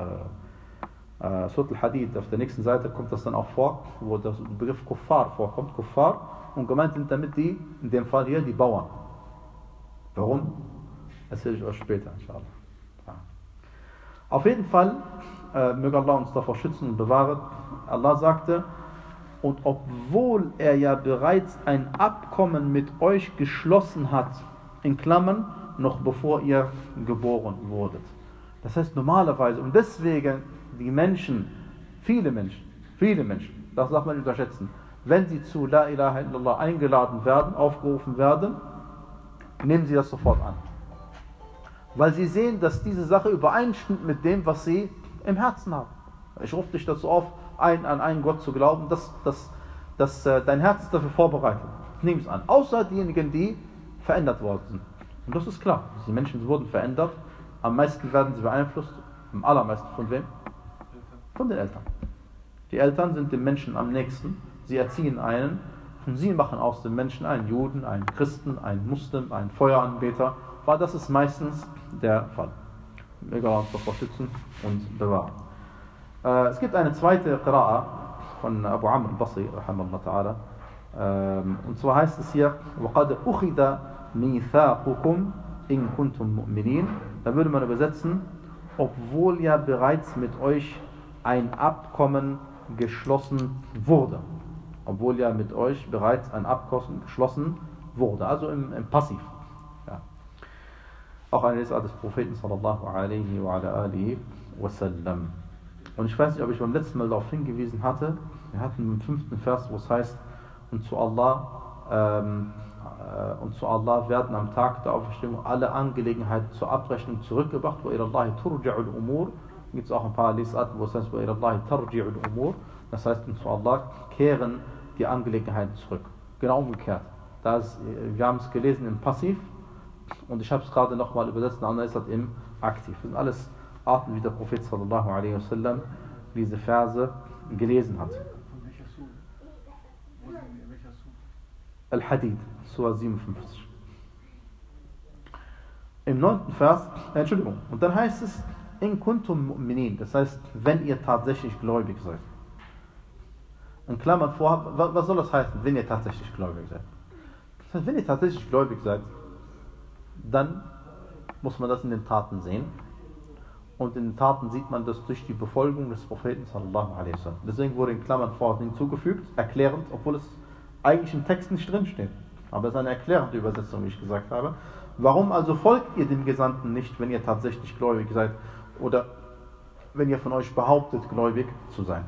al, äh, Surat al-Hadid, auf der nächsten Seite kommt das dann auch vor, wo der Begriff Kuffar vorkommt. Kuffar, und gemeint sind damit die, in dem Fall hier, die Bauern. Warum? Erzähle ich euch später, inshallah. Ja. Auf jeden Fall, äh, möge Allah uns davor schützen und bewahren. Allah sagte, und obwohl er ja bereits ein Abkommen mit euch geschlossen hat, in Klammern, noch bevor ihr geboren wurdet. Das heißt normalerweise, und deswegen die Menschen, viele Menschen, viele Menschen, das darf man nicht unterschätzen, wenn sie zu La ilaha illallah eingeladen werden, aufgerufen werden, nehmen sie das sofort an. Weil sie sehen, dass diese Sache übereinstimmt mit dem, was sie im Herzen haben. Ich rufe dich dazu auf, ein, an einen Gott zu glauben, dass, dass, dass äh, dein Herz ist dafür vorbereitet. Nimm es an. Außer diejenigen, die verändert worden sind. Und das ist klar. Die Menschen wurden verändert. Am meisten werden sie beeinflusst. Am allermeisten von wem? Von den Eltern. Die Eltern sind dem Menschen am nächsten. Sie erziehen einen und sie machen aus dem Menschen einen Juden, einen Christen, einen Muslim, einen Feueranbeter. Weil das ist meistens der Fall. Möge Allah uns davor schützen und bewahren. Es gibt eine zweite Qira'a von Abu Amr al-Basri, rahimahullah ta'ala. Ähm, und zwar heißt es hier, وَقَدْ أُخِذَ مِيثَاقُكُمْ إِن كُنتُم مُؤْمِنِينَ. Da würde man übersetzen, obwohl ja bereits mit euch ein Abkommen geschlossen wurde. Obwohl ja mit euch bereits ein Abkommen geschlossen wurde. Also im, im Passiv. Ja. Auch eine Lesart des Propheten sallallahu alaihi wa ala alihi wa sallam. Und ich weiß nicht, ob ich beim letzten Mal darauf hingewiesen hatte. Wir hatten im fünften Vers, wo es heißt, und zu Allah ähm, äh, und zu Allah werden am Tag der Auferstehung alle Angelegenheiten zur Abrechnung zurückgebracht. Wa ila Allahi turja'ul umur. Gibt es auch ein paar Lesarten, wo es heißt, wa ila Allahi tarji'ul umur. Das heißt, und zu Allah kehren die Angelegenheiten zurück. Genau umgekehrt. Das, wir haben es gelesen im Passiv und ich habe es gerade nochmal übersetzt, eine andere ist das im Aktiv. Das sind alles Arten, wie der Prophet sallallahu alaihi wasallam diese Verse gelesen hat. Al-Hadid, Surah siebenundfünfzig. Im neunten Vers, äh, Entschuldigung, und dann heißt es, in kuntum mu'minin, das heißt, wenn ihr tatsächlich gläubig seid. In Klammern vor, was soll das heißen, wenn ihr tatsächlich gläubig seid? Das heißt, wenn ihr tatsächlich gläubig seid, dann muss man das in den Taten sehen. Und in den Taten sieht man das durch die Befolgung des Propheten sallallahu alaihi wasallam. Deswegen wurde in Klammern vor hinzugefügt, erklärend, obwohl es eigentlich im Text nicht drin steht. Aber es ist eine erklärende Übersetzung, wie ich gesagt habe. Warum also folgt ihr dem Gesandten nicht, wenn ihr tatsächlich gläubig seid oder wenn ihr von euch behauptet, gläubig zu sein?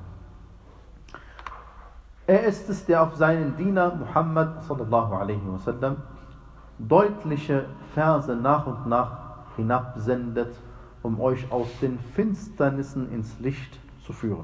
Er ist es, der auf seinen Diener Muhammad sallallahu alaihi wasallam deutliche Verse nach und nach hinabsendet, um euch aus den Finsternissen ins Licht zu führen.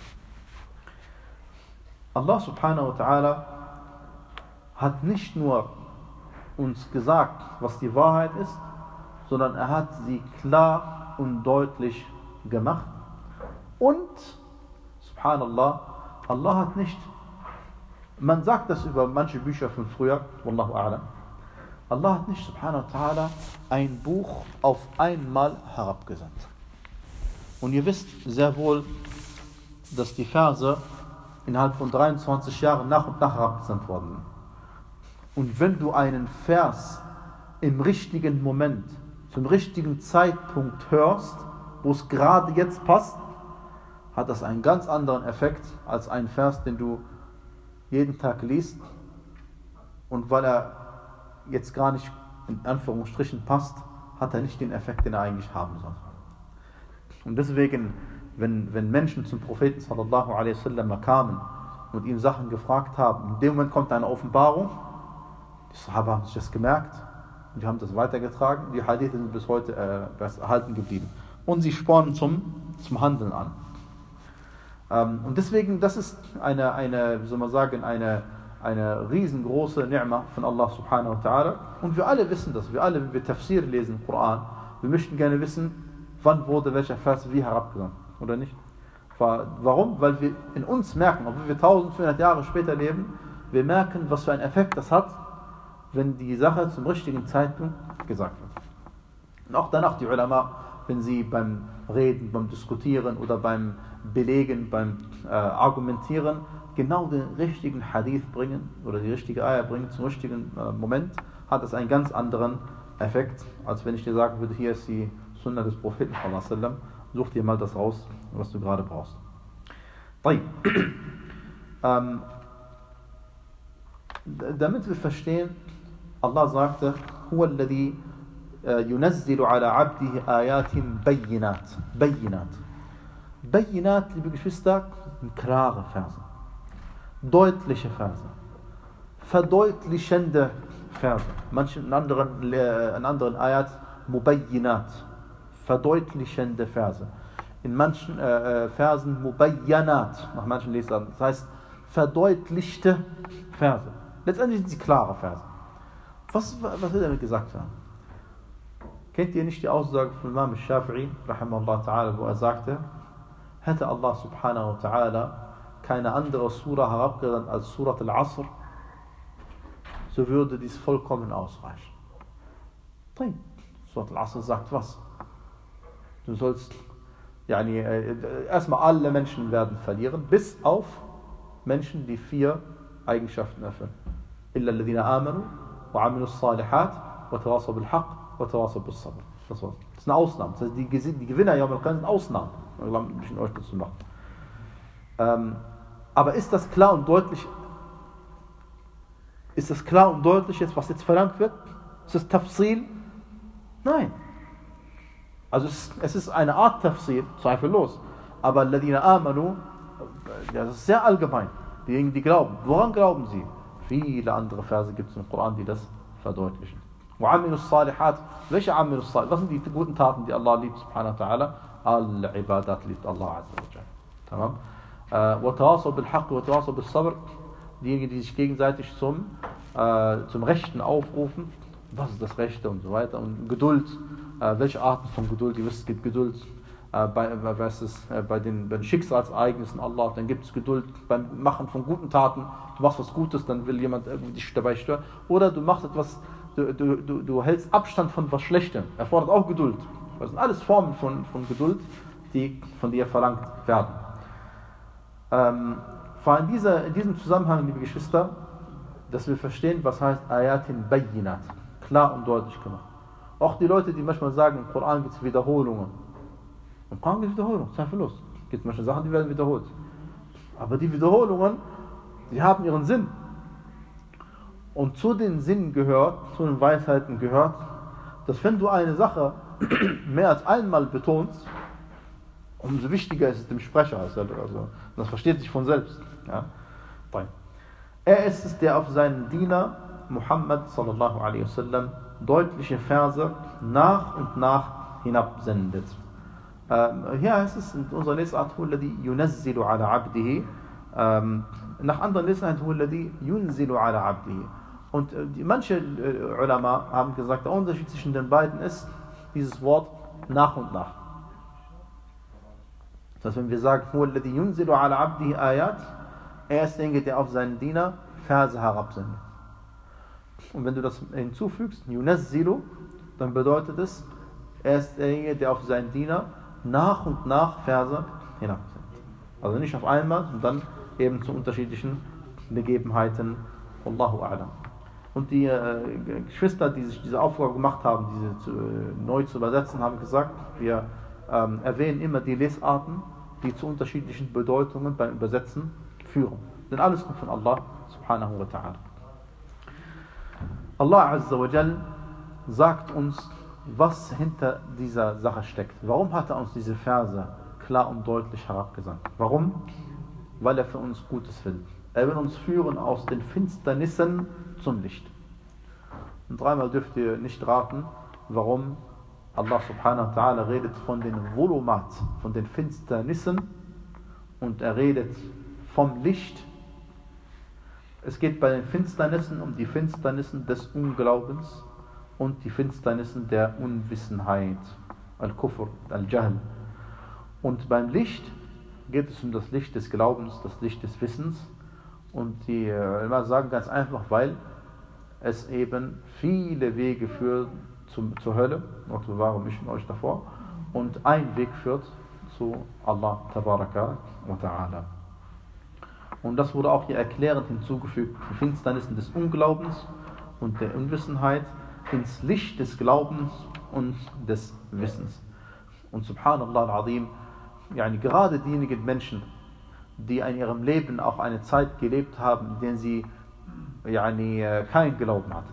Allah subhanahu wa ta'ala hat nicht nur uns gesagt, was die Wahrheit ist, sondern er hat sie klar und deutlich gemacht. Und, subhanallah, Allah hat nicht, man sagt das über manche Bücher von früher, wallahu a'lam, Allah hat nicht, subhanahu wa ta'ala, ein Buch auf einmal herabgesandt. Und ihr wisst sehr wohl, dass die Verse innerhalb von dreiundzwanzig Jahren nach und nach herabgesandt worden sind. Und wenn du einen Vers im richtigen Moment, zum richtigen Zeitpunkt hörst, wo es gerade jetzt passt, hat das einen ganz anderen Effekt als ein Vers, den du jeden Tag liest und weil er jetzt gar nicht in Anführungsstrichen passt, hat er nicht den Effekt, den er eigentlich haben soll. Und deswegen, wenn, wenn Menschen zum Propheten sallallahu alaihi wasallam kamen und ihm Sachen gefragt haben, in dem Moment kommt eine Offenbarung, die Sahaba haben sich das gemerkt und die haben das weitergetragen, die Hadithe sind bis heute äh, erhalten geblieben. Und sie spornen zum, zum Handeln an. Ähm, und deswegen, das ist eine, eine, wie soll man sagen, eine, eine riesengroße Ni'ma von Allah subhanahu wa ta'ala. Und wir alle wissen das, wir alle, wenn wir Tafsir lesen im Koran, wir möchten gerne wissen, wann wurde welcher Vers wie herabgesandt, oder nicht? Warum? Weil wir in uns merken, obwohl wir eintausendvierhundert Jahre später leben, wir merken, was für einen Effekt das hat, wenn die Sache zum richtigen Zeitpunkt gesagt wird. Und auch danach die Ulama, wenn sie beim Reden, beim Diskutieren oder beim Belegen, beim äh, Argumentieren genau den richtigen Hadith bringen oder die richtige Ayah bringen zum richtigen äh, Moment, hat es einen ganz anderen Effekt, als wenn ich dir sagen würde, hier ist die Sunna des Propheten sallallahu alaihi wasallam, such dir mal das raus, was du gerade brauchst. ähm, damit wir verstehen, Allah sagte, huwa alladhi yunazzilu ala abdihi ayatin bayyinat. Bayyinat. Bayyinat, liebe Geschwister, sind klare Verse. Deutliche Verse. Verdeutlichende Verse. Manche in anderen, in anderen Ayat mubayyinat. Verdeutlichende Verse. In manchen äh, Versen mubayyanat, nach manchen Lesern. Das heißt, verdeutlichte Verse. Letztendlich sind sie klare Verse. Was, was will damit gesagt werden? Kennt ihr nicht die Aussage von Imam al-Shafi'i, rahimahullah ta'ala, wo er sagte, hätte Allah subhanahu wa ta'ala keine andere Surah herabgesandt als Surat al-Asr, so würde dies vollkommen ausreichen. Surat al-Asr sagt was? Du sollst, yani, äh, erstmal alle Menschen werden verlieren, bis auf Menschen, die vier Eigenschaften erfüllen. Illa alladhina amanu wa amilus salihat wa tawasaw bil haqq wa tawasaw bis sabr. Das war's. Das ist eine Ausnahme. Das heißt, die, die Gewinner Yawm al-Qiyamah sind Ausnahmen. Ich glaube, ein bisschen euch dazu machen. Ähm, aber ist das klar und deutlich? Ist das klar und deutlich jetzt, was jetzt verlangt wird? Ist das Tafsil? Nein. Also es, es ist eine Art Tafsil, zweifellos. Aber alladhina amanu, das ist sehr allgemein. Diejenigen, die glauben. Woran glauben sie? Viele andere Verse gibt es im Koran, die das verdeutlichen. وَعَمِلُوا الصَّالِحَاتِ Welche عَمِلُوا الصَّالِحَاتِ? Was sind die guten Taten, die Allah liebt, subhanahu wa ta'ala? Alle Ibadat liebt Allah azza wa jalla. Tamam? وَتَوَاصَوْا بِالْحَقِّ وَتَوَاصَوْا بِالصَّبْرِ Diejenigen, die sich gegenseitig zum, äh, zum Rechten aufrufen. Was ist das Rechte und so weiter. Und Geduld. Äh, welche Arten von Geduld? Ihr wisst, es gibt Geduld äh, bei, was ist, äh, bei, den, bei den Schicksalsereignissen Allah. Dann gibt es Geduld beim Machen von guten Taten. Du machst was Gutes, dann will jemand dich dabei stören. Oder du machst etwas, du, du, du, du hältst Abstand von was Schlechtem. Erfordert auch Geduld. Das sind alles Formen von, von Geduld, die von dir verlangt werden. Ähm, vor allem in, dieser, in diesem Zusammenhang, liebe Geschwister, dass wir verstehen, was heißt Ayatin Bayyinat. Klar und deutlich gemacht. Auch die Leute, die manchmal sagen, im Koran gibt es Wiederholungen. Im Koran gibt es Wiederholungen, zweifellos. Es gibt manche Sachen, die werden wiederholt. Aber die Wiederholungen, sie haben ihren Sinn. Und zu den Sinnen gehört, zu den Weisheiten gehört, dass wenn du eine Sache mehr als einmal betonst, umso wichtiger ist es dem Sprecher. Also das versteht sich von selbst. Ja? Er ist es, der auf seinen Diener Muhammad sallallahu alaihi wasallam deutliche Verse nach und nach hinabsendet. Ähm, hier heißt es in unserer Lesart, الذي ينزل على عبده. Ähm, nach anderen Lesart, الذي ينزل على عبده. Und äh, die, manche äh, Ulama haben gesagt, der Unterschied zwischen den beiden ist dieses Wort nach und nach. Das heißt, wenn wir sagen, الذي ينزل على عبده آيات, er ist derjenige, der auf seinen Diener Verse herabsendet. Und wenn du das hinzufügst, Yunazzilu, dann bedeutet es, er ist derjenige, der auf seinen Diener nach und nach Verse hinabsendet. Also nicht auf einmal, sondern eben zu unterschiedlichen Begebenheiten. Wallahu a'lam. Und die äh, Geschwister, die sich diese Aufgabe gemacht haben, diese zu, äh, neu zu übersetzen, haben gesagt, wir ähm, erwähnen immer die Lesarten, die zu unterschiedlichen Bedeutungen beim Übersetzen führen. Denn alles kommt von Allah subhanahu wa ta'ala. Allah azza wa jal sagt uns, was hinter dieser Sache steckt. Warum hat er uns diese Verse klar und deutlich herabgesandt? Warum? Weil er für uns Gutes will. Er will uns führen aus den Finsternissen zum Licht. Und dreimal dürft ihr nicht raten, warum Allah subhanahu wa ta'ala redet von den Volumat, von den Finsternissen, und er redet vom Licht. Es geht bei den Finsternissen um die Finsternissen des Unglaubens und die Finsternissen der Unwissenheit, Al-Kufr, Al-Jahl. Und beim Licht geht es um das Licht des Glaubens, das Licht des Wissens. Und die äh, sagen ganz einfach, weil es eben viele Wege führt zum, zur Hölle, Gott bewahre mich und euch davor, und ein Weg führt zu Allah Tabaraka wa Ta'ala. Und das wurde auch hier erklärend hinzugefügt, die Finsternissen des Unglaubens und der Unwissenheit ins Licht des Glaubens und des Wissens. Und subhanallah al-azim, yani gerade diejenigen Menschen, die in ihrem Leben auch eine Zeit gelebt haben, in der sie yani, keinen Glauben hatten.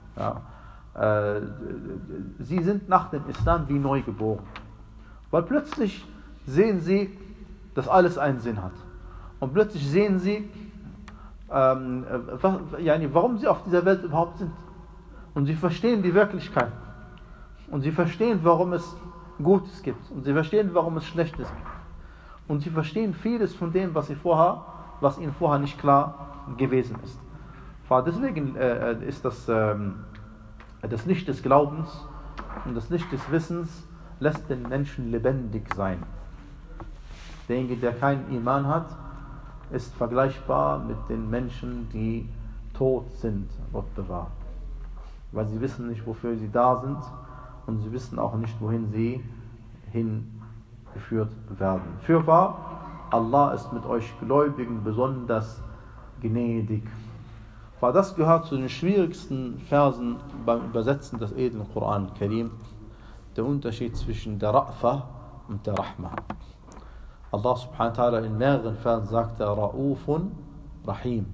Ja, äh, sie sind nach dem Islam wie neu geboren. Weil plötzlich sehen sie, dass alles einen Sinn hat. Und plötzlich sehen sie, ähm, was, yani, warum sie auf dieser Welt überhaupt sind. Und sie verstehen die Wirklichkeit. Und sie verstehen, warum es Gutes gibt. Und sie verstehen, warum es Schlechtes gibt. Und sie verstehen vieles von dem, was, sie vorher, was ihnen vorher nicht klar gewesen ist. Deswegen äh, ist das, ähm, das Licht des Glaubens und das Licht des Wissens lässt den Menschen lebendig sein. Derjenige, der keinen Iman hat, ist vergleichbar mit den Menschen, die tot sind, Gott bewahrt. Weil sie wissen nicht, wofür sie da sind, und sie wissen auch nicht, wohin sie hingeführt werden. Fürwahr, Allah ist mit euch Gläubigen besonders gnädig. Weil das gehört zu den schwierigsten Versen beim Übersetzen des edlen Koran Karim, der Unterschied zwischen der Ra'fa und der Rahma. Allah subhanahu wa ta'ala in mehreren Versen sagt er Ra'ufun Rahim.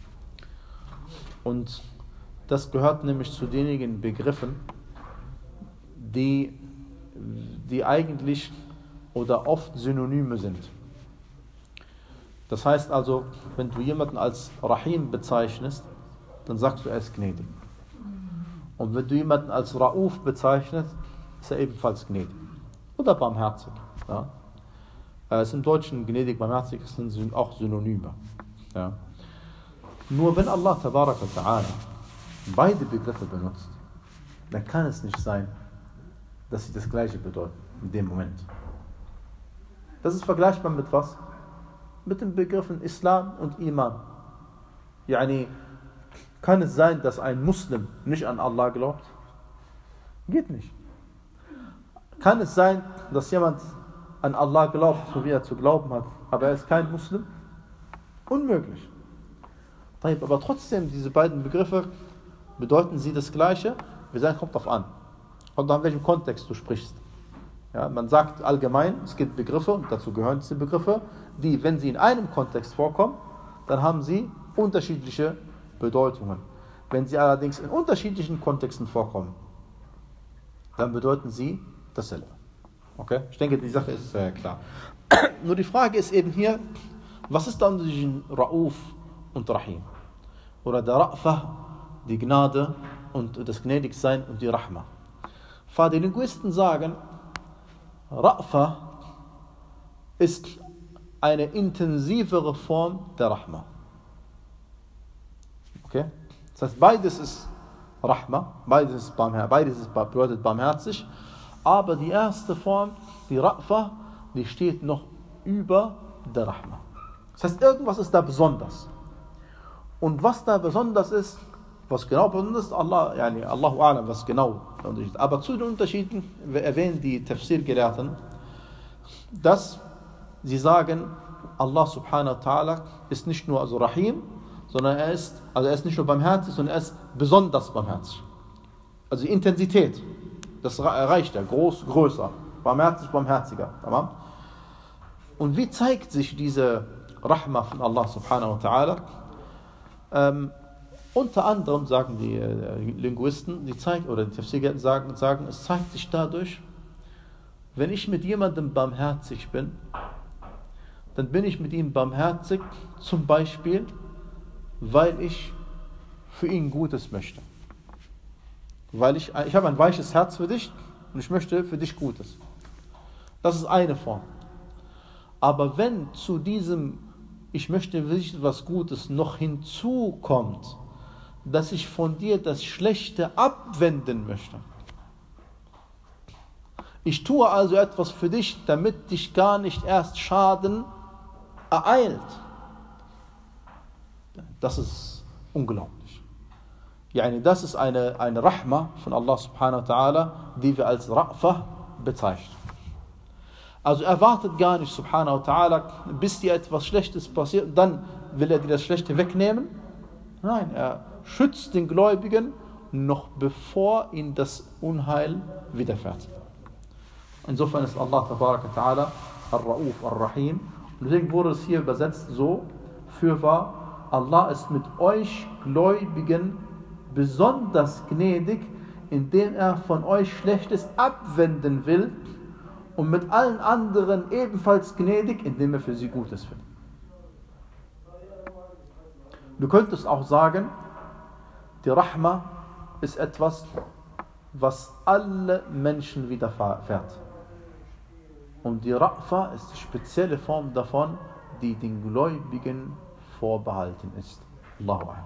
Und das gehört nämlich zu denjenigen Begriffen, die, die eigentlich oder oft Synonyme sind. Das heißt also, wenn du jemanden als Rahim bezeichnest, dann sagst du, er ist gnädig. Und wenn du jemanden als Ra'uf bezeichnest, ist er ebenfalls gnädig. Oder barmherzig. Ja. Es im Deutschen gnädig, barmherzig sind auch Synonyme. Ja. Nur wenn Allah tabaraka ta'ala beide Begriffe benutzt, dann kann es nicht sein, dass sie das Gleiche bedeuten in dem Moment. Das ist vergleichbar mit was? Mit den Begriffen Islam und Iman. Yani, kann es sein, dass ein Muslim nicht an Allah glaubt? Geht nicht. Kann es sein, dass jemand an Allah glaubt, so wie er zu glauben hat, aber er ist kein Muslim? Unmöglich. Aber trotzdem, diese beiden Begriffe, bedeuten sie das Gleiche? Wir sagen, kommt drauf an. Kommt an welchem Kontext du sprichst. Ja, man sagt allgemein, es gibt Begriffe, und dazu gehören diese Begriffe, die, wenn sie in einem Kontext vorkommen, dann haben sie unterschiedliche Bedeutungen. Wenn sie allerdings in unterschiedlichen Kontexten vorkommen, dann bedeuten sie dasselbe. Okay? Ich denke, die Sache ist äh, klar. Nur die Frage ist eben hier, was ist dann zwischen Ra'uf und Rahim? Oder der Ra'fa, die Gnade und das Gnädigsein und die Rahma. Die Linguisten sagen, Ra'fa ist eine intensivere Form der Rahma. Okay? Das heißt, beides ist Rahma, beides ist barmherzig, beides ist, bedeutet barmherzig, aber die erste Form, die Ra'fa, die steht noch über der Rahma. Das heißt, irgendwas ist da besonders. Und was da besonders ist, was genau besonders ist, Allah, yani Allahu A'lam, was genau der Unterschied ist. Aber zu den Unterschieden erwähnen die Tafsir-Gelehrten, dass sie sagen, Allah subhanahu wa ta'ala ist nicht nur also Rahim, sondern er ist, also er ist nicht nur barmherzig, sondern er ist besonders barmherzig. Also die Intensität, das erreicht er, groß, größer, barmherzig, barmherziger. Und wie zeigt sich diese Rahma von Allah subhanahu wa ta'ala? Ähm, unter anderem sagen die äh, Linguisten, die zeigen, oder die Tafsir sagen, sagen, es zeigt sich dadurch, wenn ich mit jemandem barmherzig bin, dann bin ich mit ihm barmherzig, zum Beispiel, weil ich für ihn Gutes möchte. Weil ich, ich habe ein weiches Herz für dich und ich möchte für dich Gutes. Das ist eine Form. Aber wenn zu diesem, ich möchte für dich etwas Gutes, noch hinzukommt, dass ich von dir das Schlechte abwenden möchte. Ich tue also etwas für dich, damit dich gar nicht erst Schaden ereilt. Das ist unglaublich. Yani das ist eine, eine Rahma von Allah subhanahu wa ta'ala, die wir als Ra'fa bezeichnen. Also er wartet gar nicht subhanahu wa ta'ala, bis dir etwas Schlechtes passiert und dann will er dir das Schlechte wegnehmen. Nein, er schützt den Gläubigen noch bevor ihn das Unheil widerfährt. Insofern ist Allah tabaraka ta'ala Ar-Ra'uf, Ar-Rahim. Und deswegen wurde es hier übersetzt so, fürwahr, Allah ist mit euch Gläubigen besonders gnädig, indem er von euch Schlechtes abwenden will, und mit allen anderen ebenfalls gnädig, indem er für sie Gutes will. Du könntest auch sagen, die Rahma ist etwas, was alle Menschen widerfährt. Und die Ra'fa ist die spezielle Form davon, die den Gläubigen vorbehalten ist. Allahu Akbar.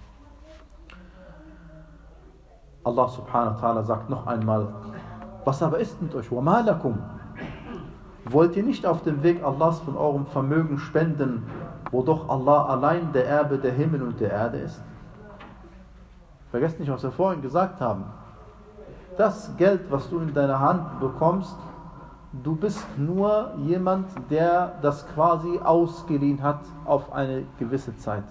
Allah subhanahu wa ta'ala sagt noch einmal, was aber ist mit euch? وَمَا لَكُمْ? Wollt ihr nicht auf dem Weg Allahs von eurem Vermögen spenden, wo doch Allah allein der Erbe der Himmel und der Erde ist? Vergesst nicht, was wir vorhin gesagt haben. Das Geld, was du in deiner Hand bekommst, du bist nur jemand, der das quasi ausgeliehen hat auf eine gewisse Zeit.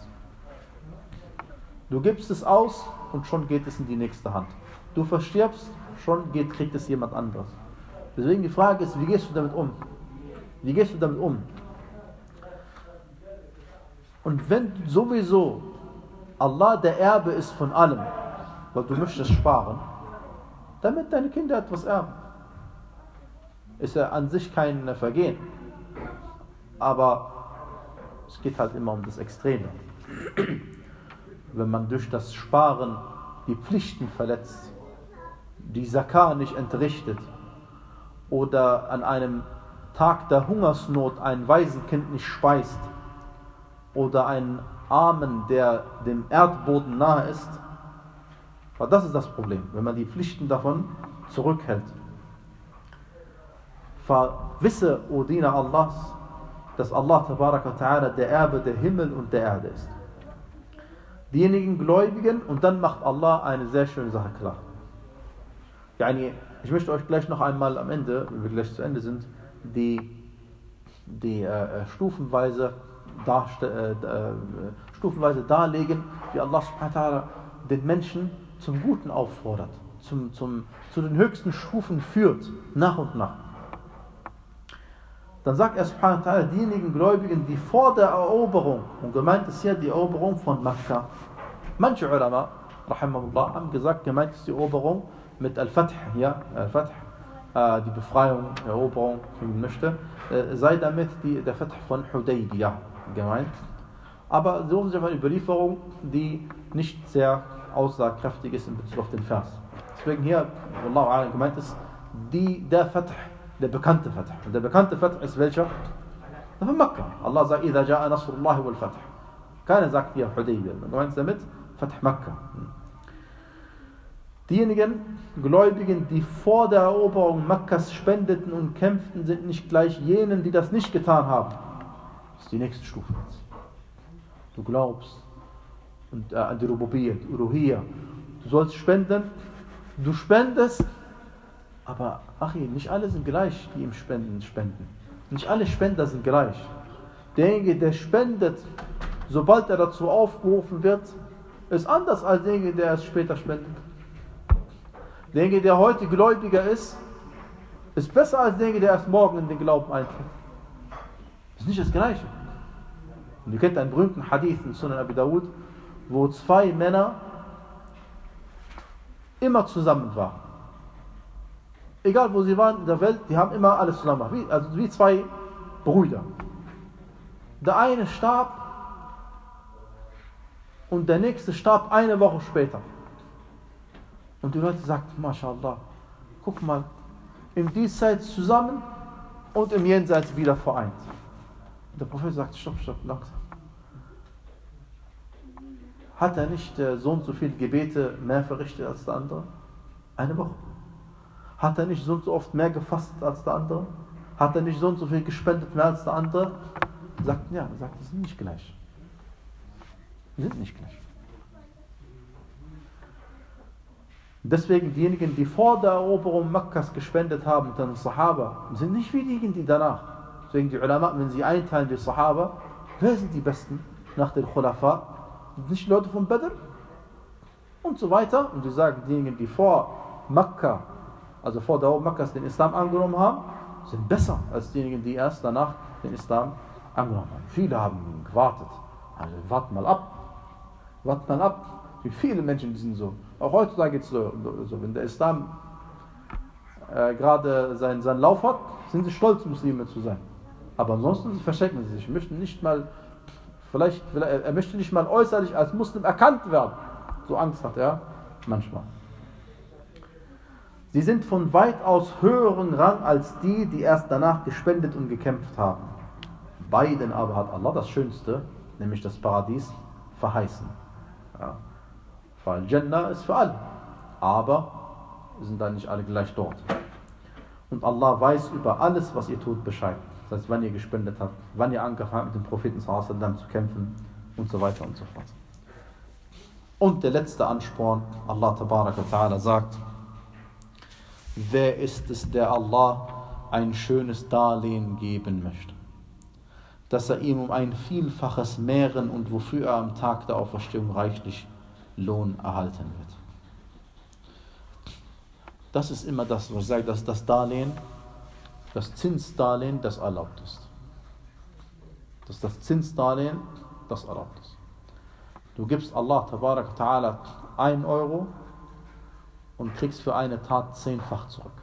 Du gibst es aus und schon geht es in die nächste Hand. Du verstirbst, schon geht, kriegt es jemand anderes. Deswegen die Frage ist, wie gehst du damit um? Wie gehst du damit um? Und wenn sowieso Allah der Erbe ist von allem, weil du möchtest sparen, damit deine Kinder etwas erben, ist ja an sich kein Vergehen. Aber es geht halt immer um das Extreme. Wenn man durch das Sparen die Pflichten verletzt, die Zakah nicht entrichtet oder an einem Tag der Hungersnot ein Waisenkind nicht speist oder einen Armen, der dem Erdboden nahe ist, weil das ist das Problem, wenn man die Pflichten davon zurückhält. Wisse, O Diener Allahs, dass Allah Tabaraka wa Ta'ala der Erbe der Himmel und der Erde ist. Diejenigen Gläubigen, und dann macht Allah eine sehr schöne Sache klar. Yani, ich möchte euch gleich noch einmal am Ende, wenn wir gleich zu Ende sind, die, die äh, stufenweise, darste, äh, stufenweise darlegen, wie Allah subhanahu wa ta'ala den Menschen zum Guten auffordert, zum, zum, zu den höchsten Stufen führt, nach und nach. Dann sagt er subhanahu wa ta'ala, diejenigen Gläubigen, die vor der Eroberung, und gemeint ist hier die Eroberung von Mekka, manche Ulama, rahimahullah, haben gesagt, gemeint ist die Eroberung mit Al-Fath, ja, Al-Fath, äh, die Befreiung, Eroberung, wie man möchte, äh, sei damit die, der Fath von Hudaybiyah gemeint. Aber so ist eine Überlieferung, die nicht sehr aussagekräftig ist in Bezug auf den Vers. Deswegen hier, Wallahu a'lam, gemeint ist die, der Fath, der bekannte Fath. Und der bekannte Fath ist welcher? Der von Mekka. Allah sagt, إِذَا جَاءَ نَصْرُ اللَّهِ وَالْفَتْحِ. Keiner sagt hier Hudaybiyah. Man meint damit Fath Mekka. Diejenigen Gläubigen, die vor der Eroberung Mekkas spendeten und kämpften, sind nicht gleich jenen, die das nicht getan haben. Das ist die nächste Stufe. Du glaubst und, äh, an die Rububiyyah, die Uluhiyyah. Du sollst spenden, du spendest, aber Achi, nicht alle sind gleich, die im Spenden spenden. Nicht alle Spender sind gleich. Derjenige, der spendet, sobald er dazu aufgerufen wird, ist anders als derjenige, der es später spendet. Derjenige, der heute Gläubiger ist, ist besser als derjenige, der erst morgen in den Glauben eintritt. Das ist nicht das Gleiche. Und ihr kennt einen berühmten Hadith in Sunan Abi Dawud, wo zwei Männer immer zusammen waren. Egal wo sie waren in der Welt, die haben immer alles zusammen gemacht. Wie, also wie zwei Brüder. Der eine starb und der nächste starb eine Woche später. Und die Leute sagten, MashaAllah, guck mal, im Diesseits zusammen und im Jenseits wieder vereint. Und der Prophet sagt, stopp, stopp, langsam. Hat er nicht äh, so und so viele Gebete mehr verrichtet als der andere? Eine Woche. Hat er nicht so und so oft mehr gefastet als der andere? Hat er nicht so und so viel gespendet mehr als der andere? Sagt, ja, sagt, die sind nicht gleich. Die sind nicht gleich. Deswegen diejenigen, die vor der Eroberung Mekkas gespendet haben mit den Sahaba, sind nicht wie diejenigen, die danach. Deswegen die Ulama, wenn sie einteilen die Sahaba, wer sind die Besten nach den Khulafa? Nicht die Leute von Badr? Und so weiter. Und sie sagen, diejenigen, die vor Mekka, also vor der Eroberung Mekkas den Islam angenommen haben, sind besser als diejenigen, die erst danach den Islam angenommen haben. Viele haben gewartet. Also warten mal ab. Warten mal ab. Wie viele Menschen sind so. Auch heutzutage geht es so, so. Wenn der Islam äh, gerade seinen, seinen Lauf hat, sind sie stolz, Muslime zu sein. Aber ansonsten verstecken sie sich. Möchten nicht mal, vielleicht, vielleicht, er möchte nicht mal äußerlich als Muslim erkannt werden. So Angst hat er manchmal. Sie sind von weitaus höheren Rang als die, die erst danach gespendet und gekämpft haben. Beiden aber hat Allah das Schönste, nämlich das Paradies, verheißen. Ja. Weil Jannah ist für alle, aber sind dann nicht alle gleich dort. Und Allah weiß über alles, was ihr tut, Bescheid. Das heißt, wann ihr gespendet habt, wann ihr angefangen habt, mit dem Propheten sallallahu alaihi wasallam zu kämpfen und so weiter und so fort. Und der letzte Ansporn, Allah tabaraka wa ta'ala sagt, wer ist es, der Allah ein schönes Darlehen geben möchte, dass er ihm um ein Vielfaches mehren und wofür er am Tag der Auferstehung reichlich Lohn erhalten wird. Das ist immer das, was ich sage, dass das Darlehen, das Zinsdarlehen, das erlaubt ist. Das ist das Zinsdarlehen, das erlaubt ist. Du gibst Allah Tabarak Ta'ala ein Euro und kriegst für eine Tat zehnfach zurück.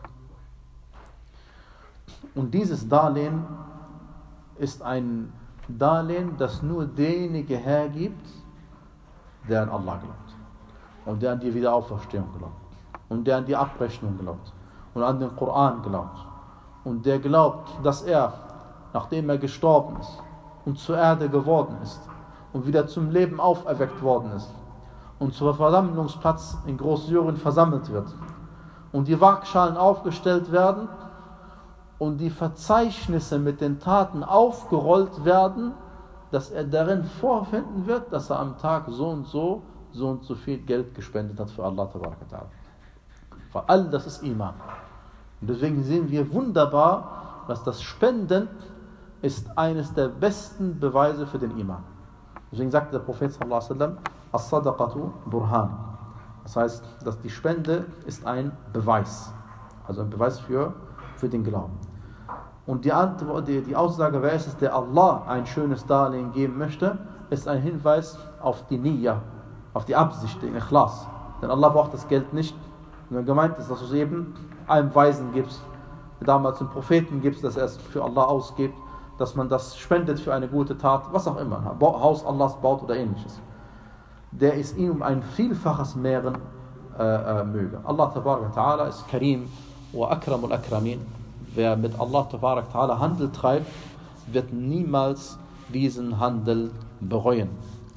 Und dieses Darlehen ist ein Darlehen, das nur derjenige hergibt, der an Allah glaubt und der an die Wiederauferstehung glaubt und der an die Abrechnung glaubt und an den Koran glaubt und der glaubt, dass er, nachdem er gestorben ist und zur Erde geworden ist und wieder zum Leben auferweckt worden ist und zum Versammlungsplatz in Großsyrien versammelt wird und die Waagschalen aufgestellt werden und die Verzeichnisse mit den Taten aufgerollt werden, dass er darin vorfinden wird, dass er am Tag so und so, so und so viel Geld gespendet hat für Allah Tabaraka Ta'ala. Weil all das ist Iman. Und deswegen sehen wir wunderbar, dass das Spenden ist eines der besten Beweise für den Iman. Deswegen sagt der Prophet sallallahu alaihi wasallam, As-Sadaqatu Burhan. Das heißt, dass die Spende ist ein Beweis. Also ein Beweis für, für den Glauben. Und die, Antwort, die, die Aussage, wer ist es, der Allah ein schönes Darlehen geben möchte, ist ein Hinweis auf die Niyya, auf die Absicht, den Ikhlas. Denn Allah braucht das Geld nicht. Und gemeint ist, dass du es eben einem Weisen gibst, damals einen Propheten gibst, dass er es für Allah ausgibt, dass man das spendet für eine gute Tat, was auch immer, ein Haus Allahs baut oder ähnliches. Der ist ihm um ein Vielfaches mehren äh, äh, möge. Allah Tabarak Ta'ala ist Karim wa Akramul Akramin. Wer mit Allah Tabarak Ta'ala Handel treibt, wird niemals diesen Handel bereuen.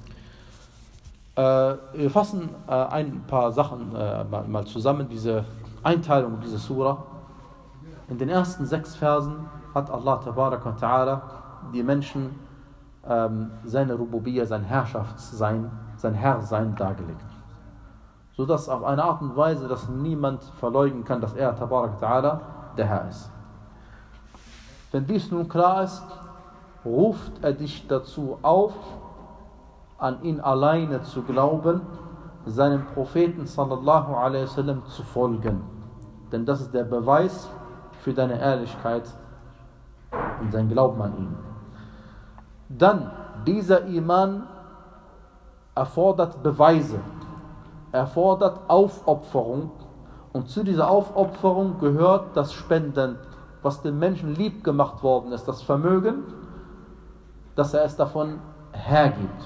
Äh, wir fassen äh, ein paar Sachen äh, mal, mal zusammen, diese Einteilung dieser Surah. In den ersten sechs Versen hat Allah Tabarak Ta'ala die Menschen ähm, seine Rububiyya, sein Herrschaftssein, sein Herrsein dargelegt. Sodass auf eine Art und Weise, dass niemand verleugnen kann, dass er Tabarak Ta'ala der Herr ist. Wenn dies nun klar ist, ruft er dich dazu auf, an ihn alleine zu glauben, seinem Propheten sallallahu alaihi wasallam zu folgen. Denn das ist der Beweis für deine Ehrlichkeit und dein Glauben an ihn. Dann, dieser Iman erfordert Beweise, erfordert Aufopferung, und zu dieser Aufopferung gehört das Spenden, was dem Menschen lieb gemacht worden ist, das Vermögen, dass er es davon hergibt.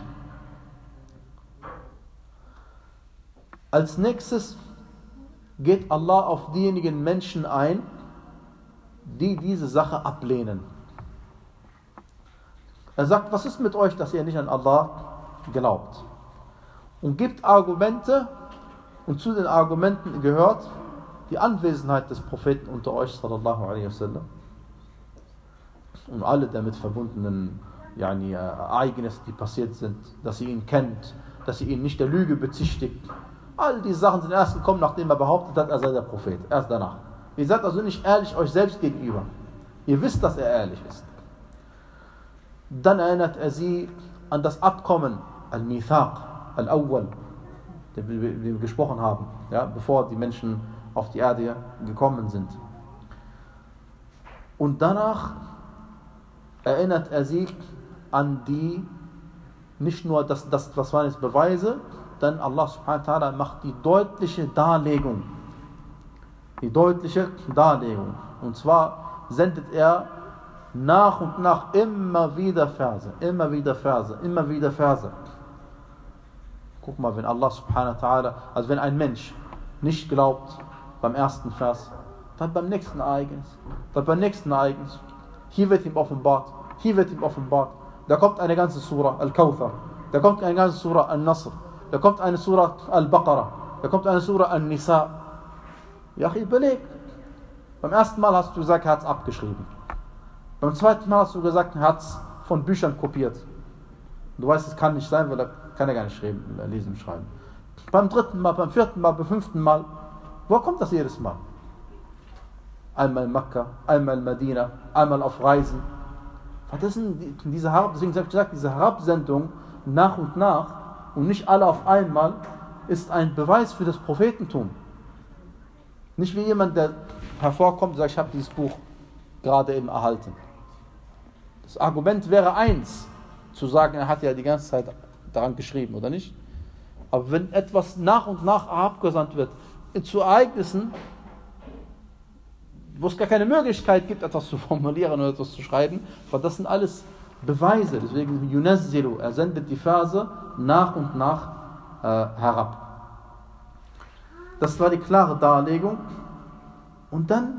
Als nächstes geht Allah auf diejenigen Menschen ein, die diese Sache ablehnen. Er sagt, was ist mit euch, dass ihr nicht an Allah glaubt? Und gibt Argumente, und zu den Argumenten gehört die Anwesenheit des Propheten unter euch, sallallahu alaihi wasallam, und alle damit verbundenen yani, Ereignisse, die passiert sind, dass ihr ihn kennt, dass ihr ihn nicht der Lüge bezichtigt. All diese Sachen sind erst gekommen, nachdem er behauptet hat, er sei der Prophet. Erst danach. Ihr seid also nicht ehrlich euch selbst gegenüber. Ihr wisst, dass er ehrlich ist. Dann erinnert er sie an das Abkommen, Al-Mithaq, Al-Awwal, den wir gesprochen haben, ja, bevor die Menschen auf die Erde gekommen sind. Und danach erinnert er sie an die, nicht nur das, das was waren jetzt Beweise, dann Allah subhanahu wa ta'ala macht die deutliche Darlegung. Die deutliche Darlegung. Und zwar sendet er nach und nach immer wieder Verse, immer wieder Verse, immer wieder Verse. Guck mal, wenn Allah subhanahu wa ta'ala, also wenn ein Mensch nicht glaubt beim ersten Vers, dann beim nächsten Ereignis, dann beim nächsten Ereignis. Hier wird ihm offenbart, hier wird ihm offenbart. Da kommt eine ganze Surah, Al-Kawthar. Da kommt eine ganze Surah, Al-Nasr. Da kommt eine Surah, Al-Baqarah. Da kommt eine Surah, Al-Nisa. Ja, überleg. Beim ersten Mal hast du gesagt, er hat es abgeschrieben. Beim zweiten Mal hast du gesagt, er hat es von Büchern kopiert. Du weißt, es kann nicht sein, weil er kann er gar nicht schreiben, lesen und schreiben. Beim dritten Mal, beim vierten Mal, beim fünften Mal. Wo kommt das jedes Mal? einmal in Mekka, einmal in Medina, einmal auf Reisen. Das sind diese Herab, deswegen habe ich gesagt, diese Herabsendung nach und nach und nicht alle auf einmal ist ein Beweis für das Prophetentum. Nicht wie jemand, der hervorkommt und sagt, ich habe dieses Buch gerade eben erhalten. Das Argument wäre eins, zu sagen, er hat ja die ganze Zeit daran geschrieben, oder nicht? Aber wenn etwas nach und nach herabgesandt wird, zu Ereignissen, wo es gar keine Möglichkeit gibt, etwas zu formulieren oder etwas zu schreiben, weil das sind alles Beweise. Deswegen Yunazzilu, er sendet die Verse nach und nach äh, herab. Das war die klare Darlegung. Und dann,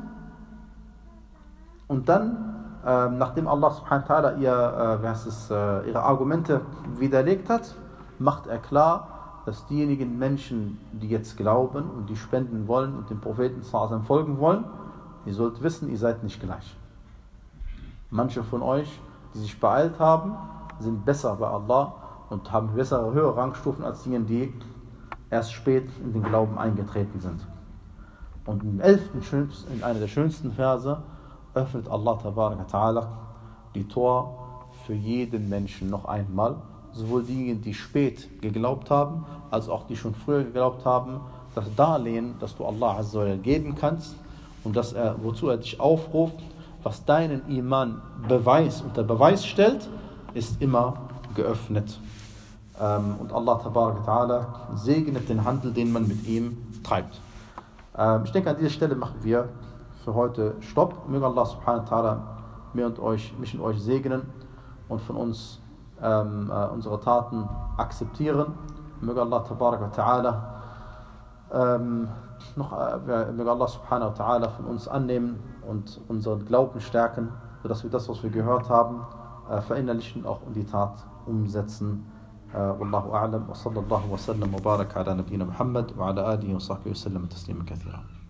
und dann äh, nachdem Allah subhanahu wa ta'ala ihr, äh, wie heißt es, äh, ihre Argumente widerlegt hat, macht er klar, dass diejenigen Menschen, die jetzt glauben und die spenden wollen und dem Propheten folgen wollen, ihr sollt wissen, ihr seid nicht gleich. Manche von euch, die sich beeilt haben, sind besser bei Allah und haben bessere, höhere Rangstufen als diejenigen, die erst spät in den Glauben eingetreten sind. Und im elften, in einer der schönsten Verse, öffnet Allah ta'ala die Tor für jeden Menschen noch einmal, sowohl diejenigen, die spät geglaubt haben, als auch die schon früher geglaubt haben, das Darlehen, das du Allah Azza wa Jalla geben kannst und das er, wozu er dich aufruft, was deinen Iman beweist, unter Beweis stellt, ist immer geöffnet. Ähm, und Allah ta'ala segnet den Handel, den man mit ihm treibt. Ähm, ich denke, an dieser Stelle machen wir für heute Stopp. Möge Allah subhanahu wa ta'ala mir und euch, mich und euch segnen und von uns ähm, äh, unsere Taten akzeptieren. Möge Allah ta'ala ähm, noch, äh, möge Allah subhanahu wa ta'ala von uns annehmen und unseren Glauben stärken, sodass wir das, was wir gehört haben, äh, verinnerlichen und auch in die Tat umsetzen. Wallahu a'lam wa sallallahu wa sallam wa baraka ala nabiyyina Muhammad wa ala alihi wa sahbihi wa sallam taslima kathira.